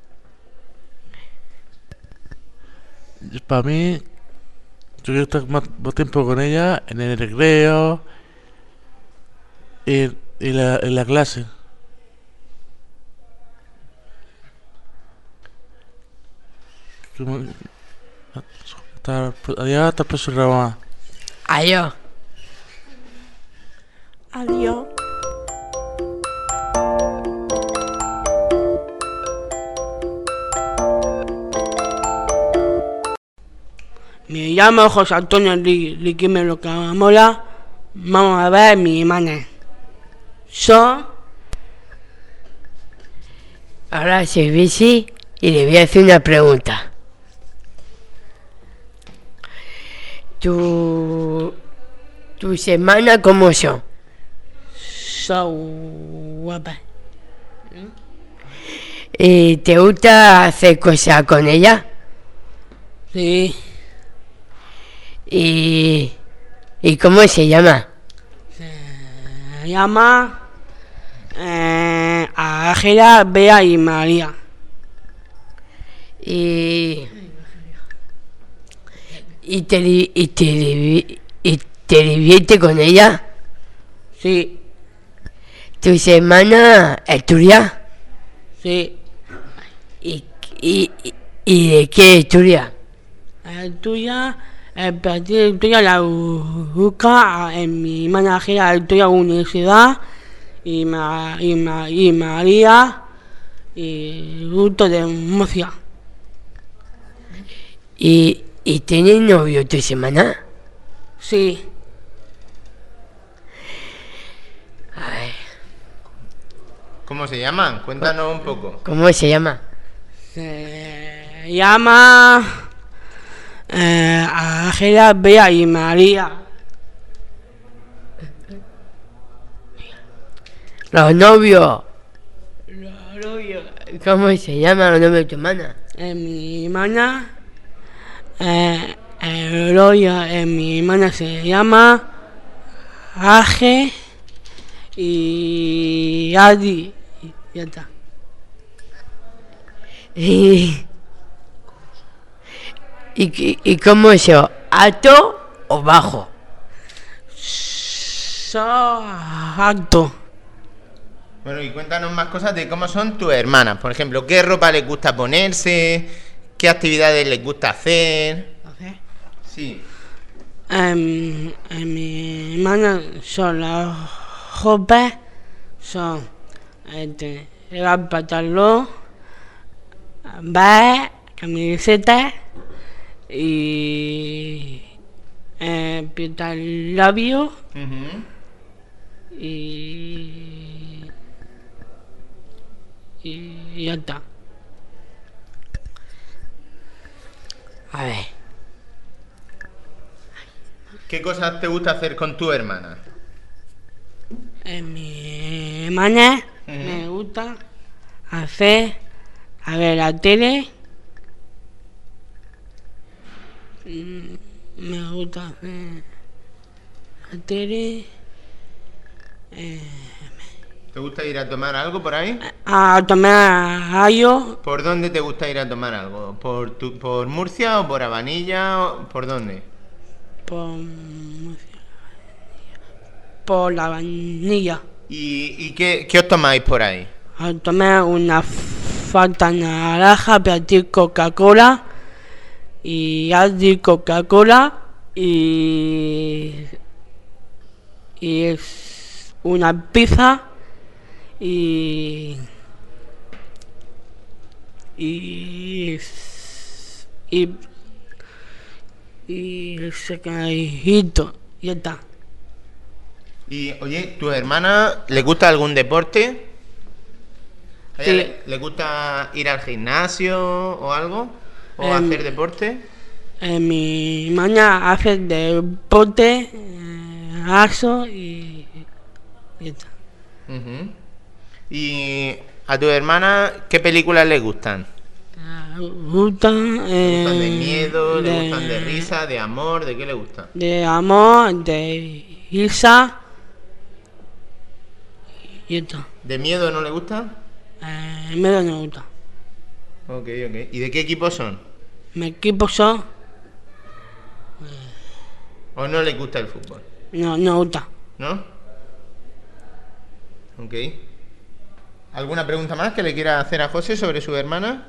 Para mí, yo quiero estar más, más tiempo con ella en el recreo y en la, en la clase. Como- Hasta, adiós, hasta el próximo programa. Adiós. Adiós. Me llamo José Antonio Riquímero Caramola. Vamos a ver mi hermana. Yo, Ahora soy bici y le voy a hacer una pregunta. ¿Tu, ¿Tus hermanas cómo son? soy guapa. ¿Y te gusta hacer cosas con ella? Sí, ¿Y, ¿y cómo se llama? se llama eh, Ángela, Bea y María. Y, y, te, di- y, te, divi- y te divierte con ella. Sí, ¿Tus hermanas estudian? sí. ¿Y, y, y, y de qué estudia? La tuya, el partido tuya la busca en mi hermana Ángela estudia universidad y, ma, y, ma, y María y gusto de Murcia. ¿Y, y tienes novio tu semana? Sí, ¿Cómo se llaman? Cuéntanos un poco. ¿Cómo se llama? se llama eh, Ángela, Bea y María. Los novios. ¿Cómo se llama los novios de tu hermana? En mi hermana, eh, el novio en mi hermana se llama Aje y Adi. Y ya está. ¿Y, y, y cómo es eso? ¿Alto o bajo? So alto. Bueno, y cuéntanos más cosas de cómo son tus hermanas. Por ejemplo, ¿qué ropa les gusta ponerse? ¿Qué actividades les gusta hacer? Sí. En, en mi hermana son las ropas, son este, el pantalón, va, camiseta y eh, pintar labios Ujú. y, y ya está. A ver. ¿Qué cosas te gusta hacer con tu hermana? En mi hermana Ujú. me gusta hacer, a ver la tele, mm, me gusta hacer la tele, eh, ¿Te gusta ir a tomar algo por ahí? a tomar gallo, ¿Por dónde te gusta ir a tomar algo? ¿Por, tu, por Murcia o por Habanilla? O ¿por dónde? por, por la vainilla, ¿Y, y qué, qué os tomáis por ahí? a tomar una falta naranja, pedir Coca-Cola y Adi Coca-Cola y y es una pizza y y y y secadito, ya está. Y, oye, ¿tu hermana le gusta algún deporte? ¿A ella Sí. le, le gusta ir al gimnasio o algo? ¿O Em, hacer deporte? Eh, mi hermana hace deporte, eh, aso y, y ya está. Ujú. ¿Y a tu hermana qué películas le gustan? Me gustan, ¿Le eh, gustan de miedo? ¿Le de- gustan de risa? ¿De amor? ¿De qué le gusta? de amor, de risa. Y esto. ¿De miedo no le gusta? Eh, me no me gusta. Ok, ok. ¿Y de qué equipo son? Mi equipo son. ¿O no le gusta el fútbol? No, no me gusta. ¿No? Ok. ¿Alguna pregunta más que le quiera hacer a José sobre su hermana?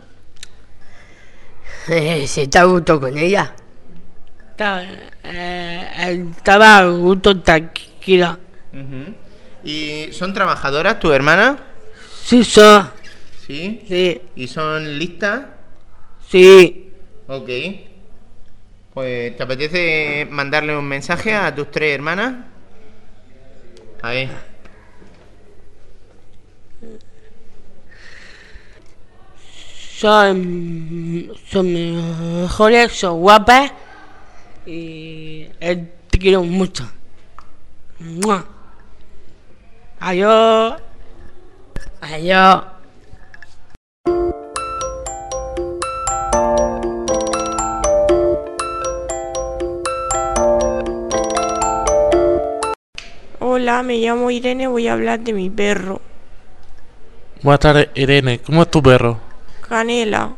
Eh, ¿Se está a gusto con ella? Estaba, eh, estaba a gusto tranquila. Ujú. ¿Y son trabajadoras tu hermana? Sí, son. ¿Sí? Sí. ¿Y son listas? Sí. Ok. Pues, ¿te apetece mandarle un mensaje a tus tres hermanas? A ver. Son, son mejores, son guapas. Y eh, te quiero mucho. ¡Mua! Adiós. Adiós. Hola, me llamo Irene, voy a hablar de mi perro. Buenas tardes, Irene. ¿Cómo es tu perro? Canela,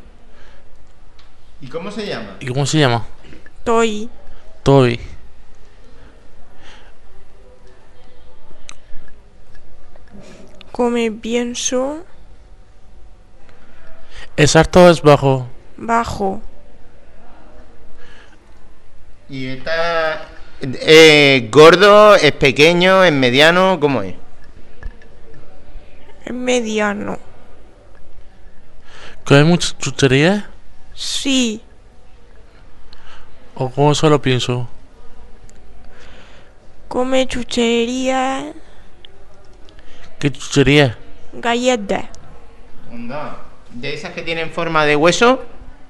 ¿Y cómo se llama? ¿Y cómo se llama? Toy, Toby. come pienso, ¿Es alto o es bajo? bajo, ¿Y está eh, gordo, es pequeño, es mediano? ¿Cómo es? es mediano. ¿Que hay muchas chucherías? Sí, ¿O cómo solo pienso? come chuchería, ¿Qué chucherías? galletas. Onda. ¿De esas que tienen forma de hueso?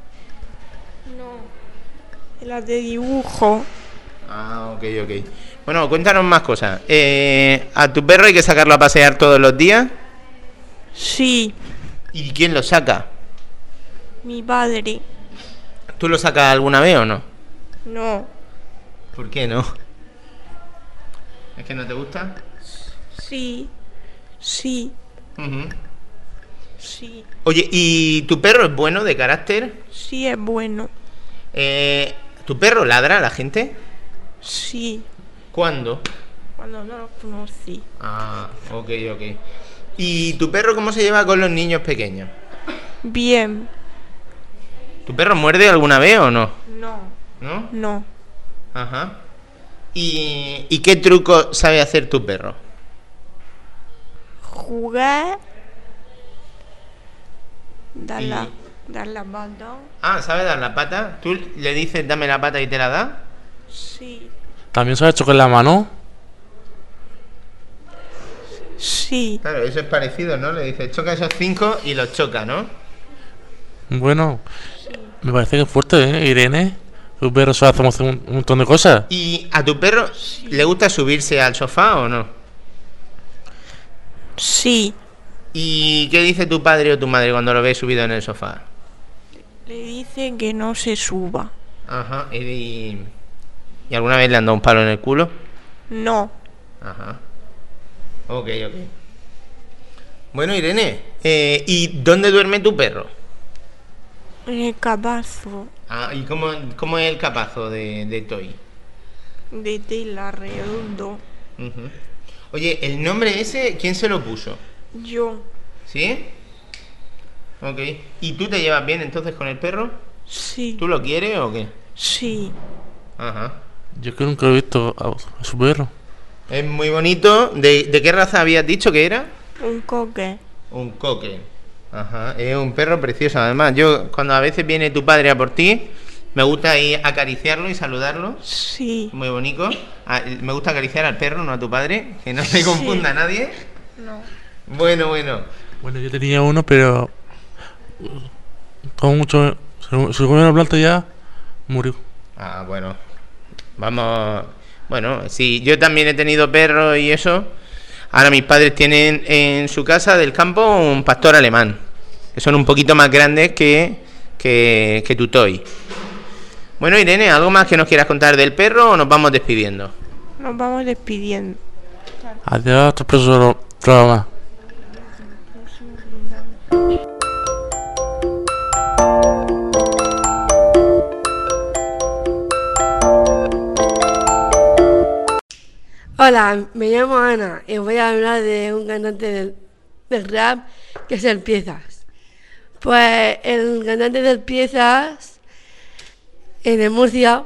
Las de dibujo. Ah, ok, ok. Bueno, cuéntanos más cosas. Eh, ¿A tu perro hay que sacarlo a pasear todos los días? Sí, ¿Y quién lo saca? mi padre. ¿Tú lo sacas alguna vez o no? No, ¿Por qué no? ¿Es que no te gusta? sí, sí, Ujú. sí, Oye, ¿y tu perro es bueno de carácter? sí es bueno. Eh, ¿Tu perro ladra a la gente? Sí, ¿Cuándo? cuando no lo conocí. Ah, ok, ok. ¿Y tu perro cómo se lleva con los niños pequeños? Bien. ¿Tu perro muerde alguna vez o no? No, ¿No? no. Ajá. ¿Y, ¿y qué truco sabe hacer tu perro? Jugar. Dar Y- la, dar la pata. Ah, ¿sabe dar la pata? ¿Tú le dices dame la pata y te la da? Sí, ¿También sabes chocar la mano? sí. Claro, eso es parecido, ¿no? Le dices choca esos cinco y los choca, ¿no? Bueno, me parece que es fuerte, ¿eh, Irene? Tu perro sabe hacer un, un montón de cosas. ¿Y a tu perro le gusta subirse al sofá o no? Sí. ¿Y qué dice tu padre o tu madre cuando lo ve subido en el sofá? Le dice que no se suba. Ajá. ¿Y, ¿y alguna vez le han dado un palo en el culo? No. Ajá. Ok, ok. Bueno, Irene, eh, ¿y dónde duerme tu perro? En el capazo Ah, ¿y cómo, cómo es el capazo de, de Toy? de tela redondo. Ujú. Oye, ¿el nombre ese quién se lo puso? Yo. ¿Sí? Ok. ¿Y tú te llevas bien entonces con el perro? Sí. ¿Tú lo quieres o qué? Sí. Ajá. Yo que nunca he visto a, a su perro. Es muy bonito. ¿De, ¿De qué raza habías dicho que era? Un coque. Un coque. Ajá. Es un perro precioso. Además, yo cuando a veces viene tu padre a por ti, me gusta ir a acariciarlo y saludarlo. Sí. Muy bonito. Ah, me gusta acariciar al perro, no a tu padre. Que no se confunda nadie. No. Bueno, bueno. Bueno, yo tenía uno, pero... Como mucho... Se, se comió la planta y ya murió. Ah, bueno. Vamos. Bueno, sí, yo también he tenido perros y eso. Ahora mis padres tienen en su casa del campo un pastor alemán, que son un poquito más grandes que, que, que tu toy. Bueno, Irene, ¿algo más que nos quieras contar del perro o nos vamos despidiendo? Nos vamos despidiendo. Adiós, hasta el próximo programa. Hola, me llamo Ana y voy a hablar de un cantante del, del rap que es el Piezas. Pues el cantante del Piezas eh, de Murcia,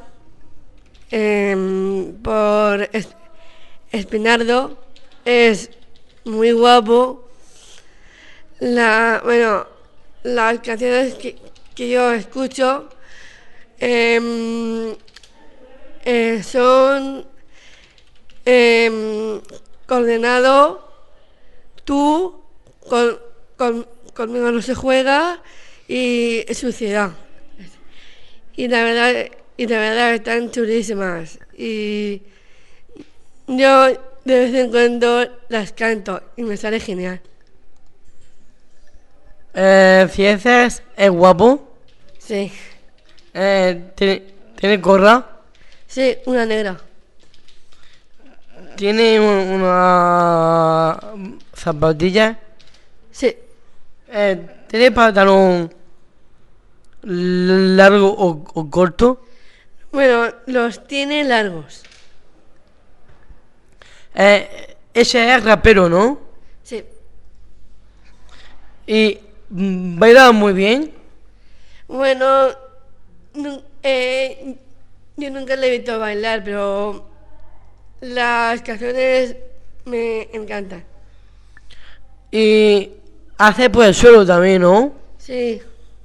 eh, por es, Espinardo, es muy guapo. La, bueno, las canciones que, que yo escucho eh, eh, son eh, Condenado, Tú, con, con, Conmigo no se juega y Suciedad. Y la verdad, y la verdad están chulísimas. Y yo de vez en cuando las canto y me sale genial. Eh, Cieces es guapo. Sí. Eh, ¿tiene, ¿Tiene gorra? Sí, una negra. ¿Tiene un- una zapatilla? Sí. Eh, ¿Tiene pantalón largo o, o corto? Bueno, los tiene largos. Eh, ese es rapero, ¿no? Sí. Y mm, baila muy bien. Bueno, nu- eh, yo nunca le he visto bailar, pero las canciones me encantan. Y hace por el suelo también, ¿no? Sí.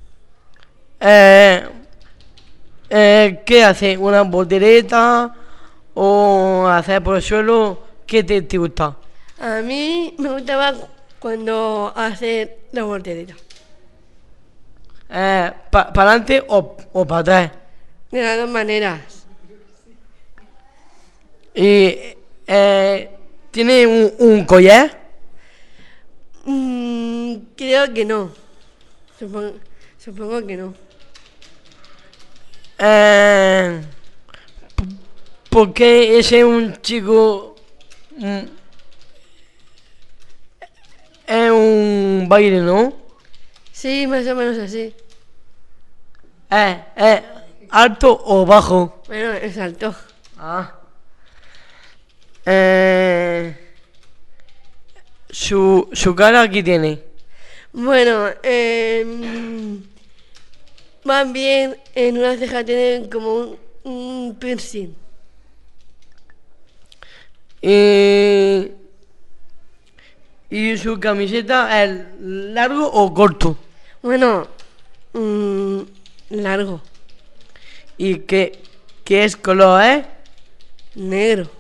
Eh, eh, ¿Qué hace? ¿Una voltereta? ¿O hacer por el suelo? ¿Qué te, te gusta? A mí me gustaba cuando hace la voltereta. Eh, ¿Para adelante o, o para atrás? De las dos maneras. Y eh, ¿tiene un, un collar? Mm, creo que no. Supongo, supongo que no. Eh, p- porque ese es un chico. mm, es un baile, ¿no? Sí, más o menos así. Eh, eh, ¿alto o bajo? Bueno, es alto. Ah. Eh, su, su cara aquí tiene. Bueno, eh, más bien en una ceja tienen como un, un piercing. Y, y su camiseta es largo o corto. Bueno, mm, largo. ¿Y qué, qué es color, eh? Negro.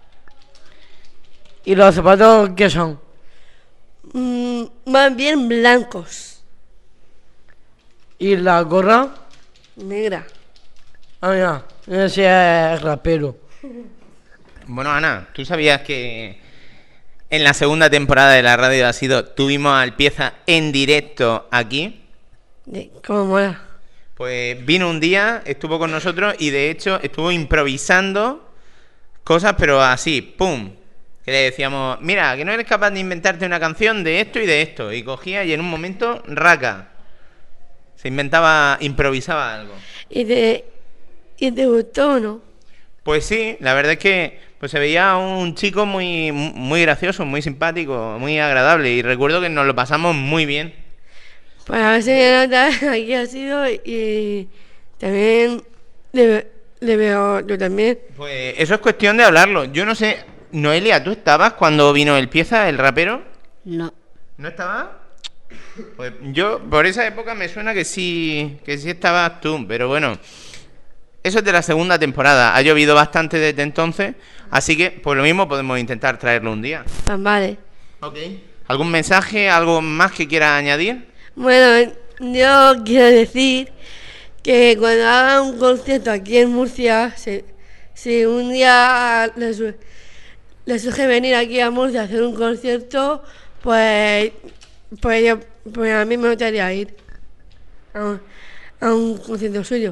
¿Y los zapatos qué son? Mm, más bien blancos. ¿Y la gorra? Negra. Ah, mira, ese es rapero. Bueno, Ana, ¿tú sabías que en la segunda temporada de la radio ha sido tuvimos al Pieza en directo aquí? De- ¿Cómo mola? Pues vino un día, estuvo con nosotros y de hecho estuvo improvisando cosas, pero así, ¡pum! Que le decíamos, mira, que no eres capaz de inventarte una canción de esto y de esto. Y cogía y en un momento, raca. Se inventaba, improvisaba algo. ¿Y te, y te gustó o no? Pues sí, la verdad es que pues se veía un chico muy, muy gracioso, muy simpático, muy agradable. Y recuerdo que nos lo pasamos muy bien. Pues a ver si me nota aquí ha sido y también le, le veo yo también. Pues eso es cuestión de hablarlo. Yo no sé, Noelia, ¿tú estabas cuando vino el Pieza, el rapero? No. ¿No estabas? Pues yo, por esa época me suena que sí, que sí estabas tú, pero bueno. Eso es de la segunda temporada. Ha llovido bastante desde entonces, así que por lo mismo podemos intentar traerlo un día. Pues vale. Ok. ¿Algún mensaje, algo más que quieras añadir? Bueno, yo quiero decir que cuando haga un concierto aquí en Murcia, si, si un día les, su- les surge venir aquí a Murcia a hacer un concierto, pues, pues yo Pues a mí me gustaría ir a un, a un concierto suyo.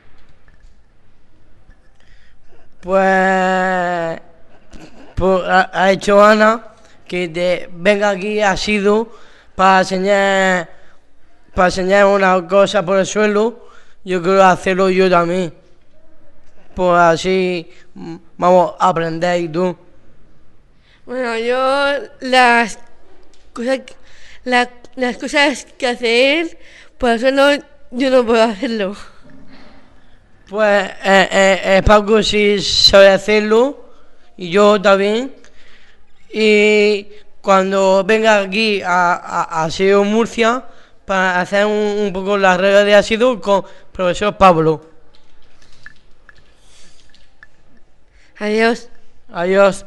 Pues, pues ha, ha hecho Ana que te venga aquí ha sido para enseñar para enseñar una cosa por el suelo. Yo quiero hacerlo yo también, pues así mm, vamos a aprender y tú. Bueno, yo las cosas, que- la- las cosas que hace él, por eso no, yo no puedo hacerlo. Pues eh, eh, eh, Paco sí sabe hacerlo y yo también. Y cuando venga aquí a, a, a SEO Murcia para hacer un, un poco las reglas de ácido con profesor Pablo. Adiós. Adiós.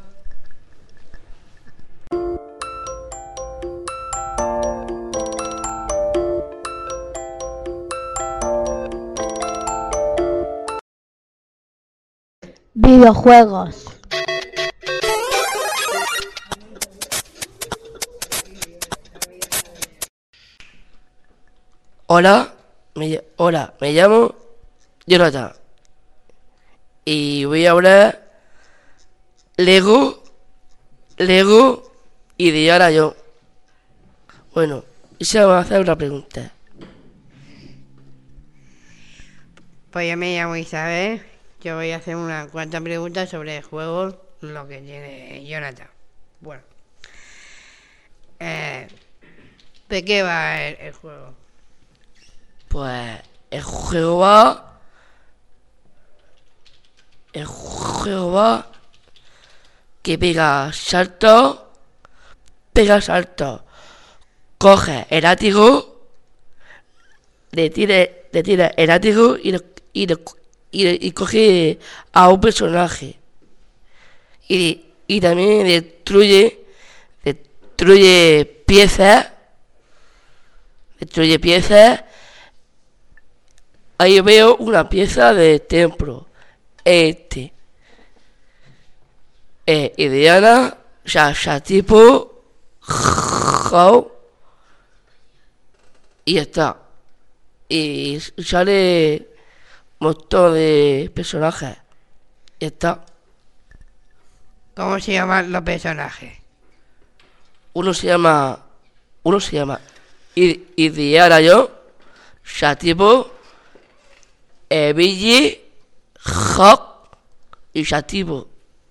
Videojuegos. Hola, me, ll- hola, me llamo Jonathan y voy a hablar Lego, Lego y Diana yo. Bueno, y se va a hacer una pregunta. Pues yo me llamo Isabel, yo voy a hacer una cuantas preguntas sobre el juego, lo que tiene Jonathan. Bueno, eh, ¿de qué va el, el juego? Pues el juego va, el juego va que pega salto, pega salto, coge el látigo, le tira, le tira el látigo y, le- y, le- y, le- y coge a un personaje. Y, y también destruye, destruye piezas, destruye piezas. Ahí veo una pieza de templo. Este. Eh, y Diana, ya, ya tipo, jau, y ya está. Y sale un montón de personajes. Ya está. ¿Cómo se llaman los personajes? Uno se llama, uno se llama I- Indiana yo, ya tipo, eh, Billy, Hawk y ya tipo.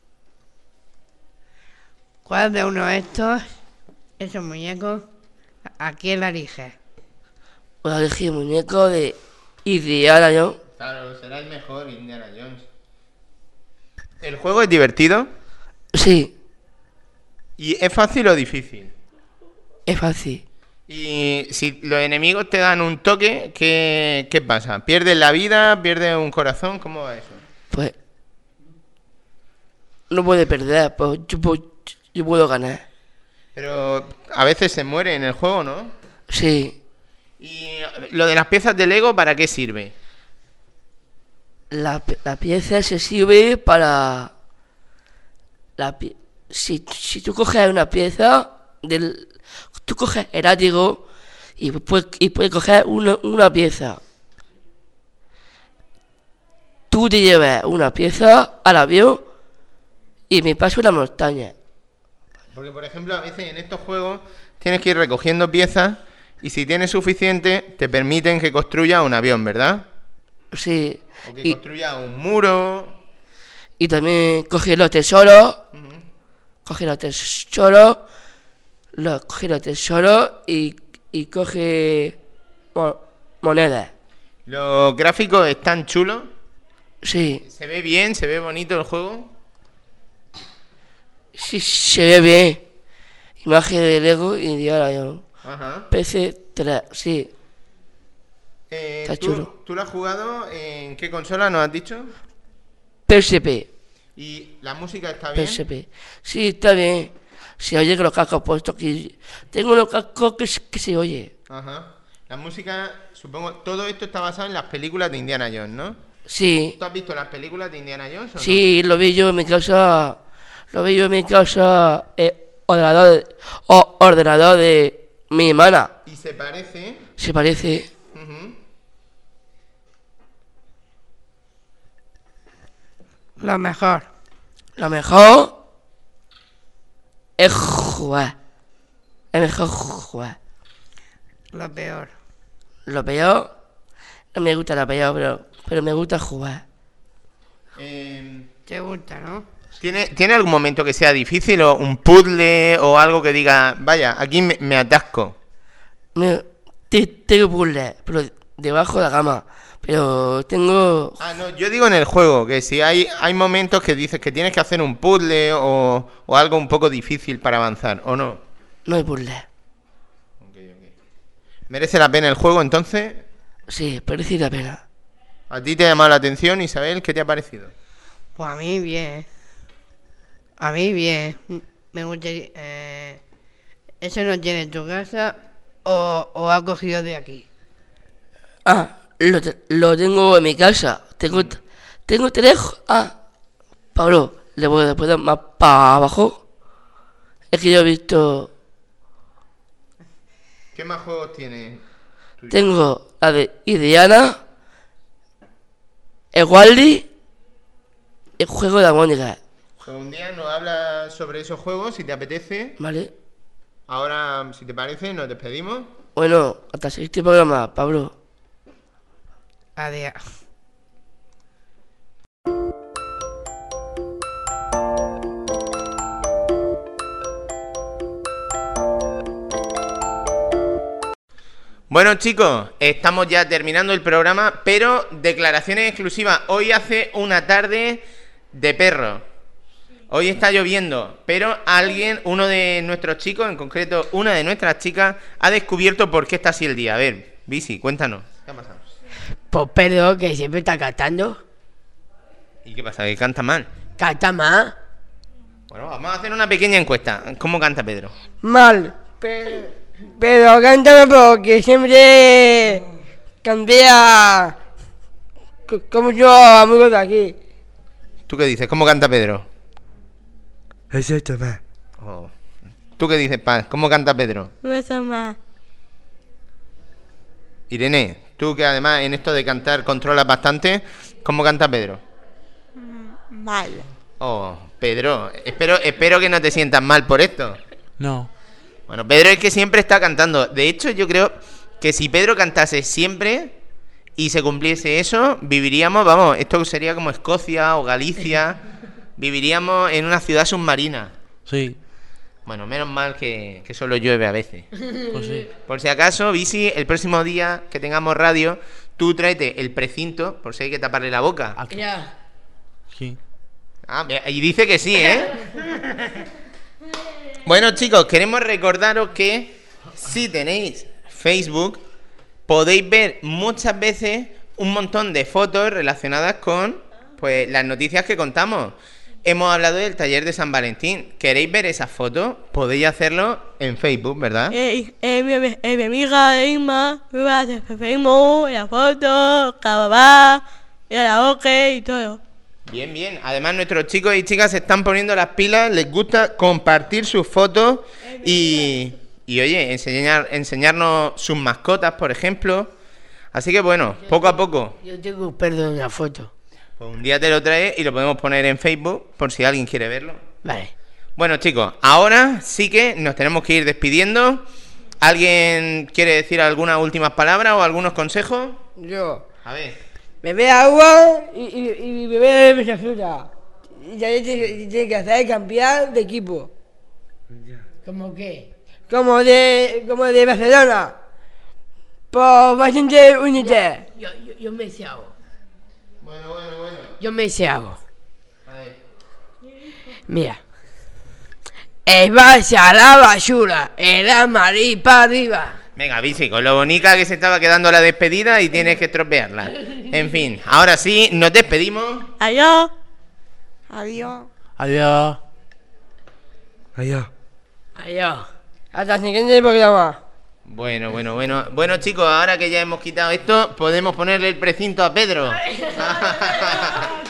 ¿Cuál de uno de estos, esos muñecos, a a quién la elige? Voy a elegir muñeco de Indiana yo. Claro, será el mejor Indiana Jones. ¿El juego es divertido? Sí. ¿Y es fácil o difícil? Es fácil. Y si los enemigos te dan un toque, ¿qué, qué pasa? ¿Pierdes la vida? ¿Pierdes un corazón? ¿Cómo va eso? Pues no puede perder, pues yo, puedo- yo puedo ganar. Pero a veces se muere en el juego, ¿no? Sí. ¿Y lo de las piezas de Lego para qué sirve? La, pi- la pieza se sirve para... La, pi- si, si tú coges una pieza, del, tú coges el látigo y puedes, y puedes coger una, una pieza. Tú te llevas una pieza al avión y me paso una montaña. Porque, por ejemplo, a veces en estos juegos tienes que ir recogiendo piezas y si tienes suficiente te permiten que construya un avión, ¿verdad? Sí. O que Y, construya un muro. y también coge los tesoros. Coge los tesoros. Los, coge los tesoros y, y coge mo- monedas. Los gráficos están chulos. Sí. Se ve bien, se ve bonito el juego. Sí, se ve bien. Imagen de Lego y Indiana Jones. Ajá. P C tres, sí. Eh, Está ¿tú, chulo. ¿Tú lo has jugado en qué consola nos has dicho? P S P. ¿Y la música está bien? P S P. Sí, está bien. Se oye con los cascos puestos aquí. Tengo los cascos que, se- que se oye. Ajá. La música, supongo, todo esto está basado en las películas de Indiana Jones, ¿no? Sí. ¿Tú has visto las películas de Indiana Jones o no? Sí, lo vi yo en mi casa. Lo vi yo en mi casa. Eh, ordenador, de- o- ordenador de mi hermana. ¿Y se parece? Se parece. Ujú. Lo mejor. Lo mejor es jugar. Es mejor jugar. Lo peor. Lo peor, no me gusta lo peor, pero, pero me gusta jugar. Eh, Te gusta, ¿no? ¿tiene, ¿Tiene algún momento que sea difícil o un puzzle o algo que diga, vaya, aquí me, me atasco? Me, te- tengo puzzles, pero debajo de la cama. Pero tengo... Ah, no, yo digo en el juego, que si hay, hay momentos que dices que tienes que hacer un puzzle o, o algo un poco difícil para avanzar, ¿o no? No hay puzzles. ¿Merece la pena el juego entonces? Sí, parece la pena. ¿A ti te ha llamado la atención, Isabel? ¿Qué te ha parecido? Pues a mí bien. A mí bien. Me gustaría... Eh, ¿eso no tiene en tu casa o, o ha cogido de aquí? Ah, lo, te- lo tengo en mi casa. Tengo, tengo tres... Ah, Pablo, ¿le puedo, le puedo dar más para abajo? Es que yo he visto... ¿Qué más juegos tiene? Tengo la de Indiana, el Wally, el juego de la Mónica. Pues un día nos hablas sobre esos juegos, si te apetece. Vale. Ahora, si te parece, nos despedimos. Bueno, hasta el siguiente programa, Pablo. Adiós. Bueno, chicos, estamos ya terminando el programa, pero declaraciones exclusivas. Hoy hace una tarde de perro. Hoy está lloviendo, pero alguien, uno de nuestros chicos, en concreto una de nuestras chicas, ha descubierto por qué está así el día. A ver, Bisi, cuéntanos. ¿Qué ha pasado? Pues Pedro, que siempre está cantando. ¿Y qué pasa? ¿Que canta mal? ¿Canta más? Bueno, vamos a hacer una pequeña encuesta. ¿Cómo canta Pedro? Mal. Pero, pero cántame porque siempre cambia co- como yo amigos de aquí. ¿Tú qué dices? ¿Cómo canta Pedro? Eso está mal. Oh. ¿Tú qué dices, Paz? ¿Cómo canta Pedro? No está mal. Irene, tú que además en esto de cantar controlas bastante, ¿cómo canta Pedro? Mal. Oh, Pedro, espero, espero que no te sientas mal por esto. No. Bueno, Pedro es que siempre está cantando. De hecho, yo creo que si Pedro cantase siempre y se cumpliese eso, viviríamos, vamos, esto sería como Escocia o Galicia. Viviríamos en una ciudad submarina. Sí. Bueno, menos mal que, que solo llueve a veces. Pues sí. Por si acaso, Bisi, el próximo día que tengamos radio, tú tráete el precinto, por si hay que taparle la boca. Ya. Sí. Ah, y dice que sí, ¿eh? Bueno, chicos, queremos recordaros que si tenéis Facebook, podéis ver muchas veces un montón de fotos relacionadas con, pues, las noticias que contamos. Hemos hablado del taller de San Valentín. ¿Queréis ver esas fotos? Podéis hacerlo en Facebook, ¿verdad? Eh, eh, mi, mi- eh, mi amiga Irma me va a hacer Facebook, la foto, cababá, y la oque y todo. Bien, bien. Además, nuestros chicos y chicas se están poniendo las pilas, les gusta compartir sus fotos y, y oye, enseñar, enseñarnos sus mascotas, por ejemplo. Así que bueno, poco a poco. Yo tengo un perro en la foto. Pues un día te lo traes y lo podemos poner en Facebook por si alguien quiere verlo. Vale. Bueno, chicos, ahora sí que nos tenemos que ir despidiendo. ¿Alguien quiere decir algunas últimas palabras o algunos consejos? Yo. A ver. Bebe agua y, y, y bebe mucha fruta. Y ya tiene, tiene que hacer cambiar de equipo. ¿Cómo qué? Como de, como de Barcelona. Por bastante unidad. Yo, yo, yo me sé algo. Bueno, bueno, bueno. Yo me sé algo. A ver. Mira. El Barça a la basura, el Madrid para arriba. Venga, Bici, con lo bonita que se estaba quedando la despedida y tienes que estropearla. En fin, ahora sí, nos despedimos. Adiós. Adiós. Adiós. Adiós. Adiós. Hasta el siguiente programa. Bueno, bueno, bueno. Bueno, chicos, ahora que ya hemos quitado esto, podemos ponerle el precinto a Pedro.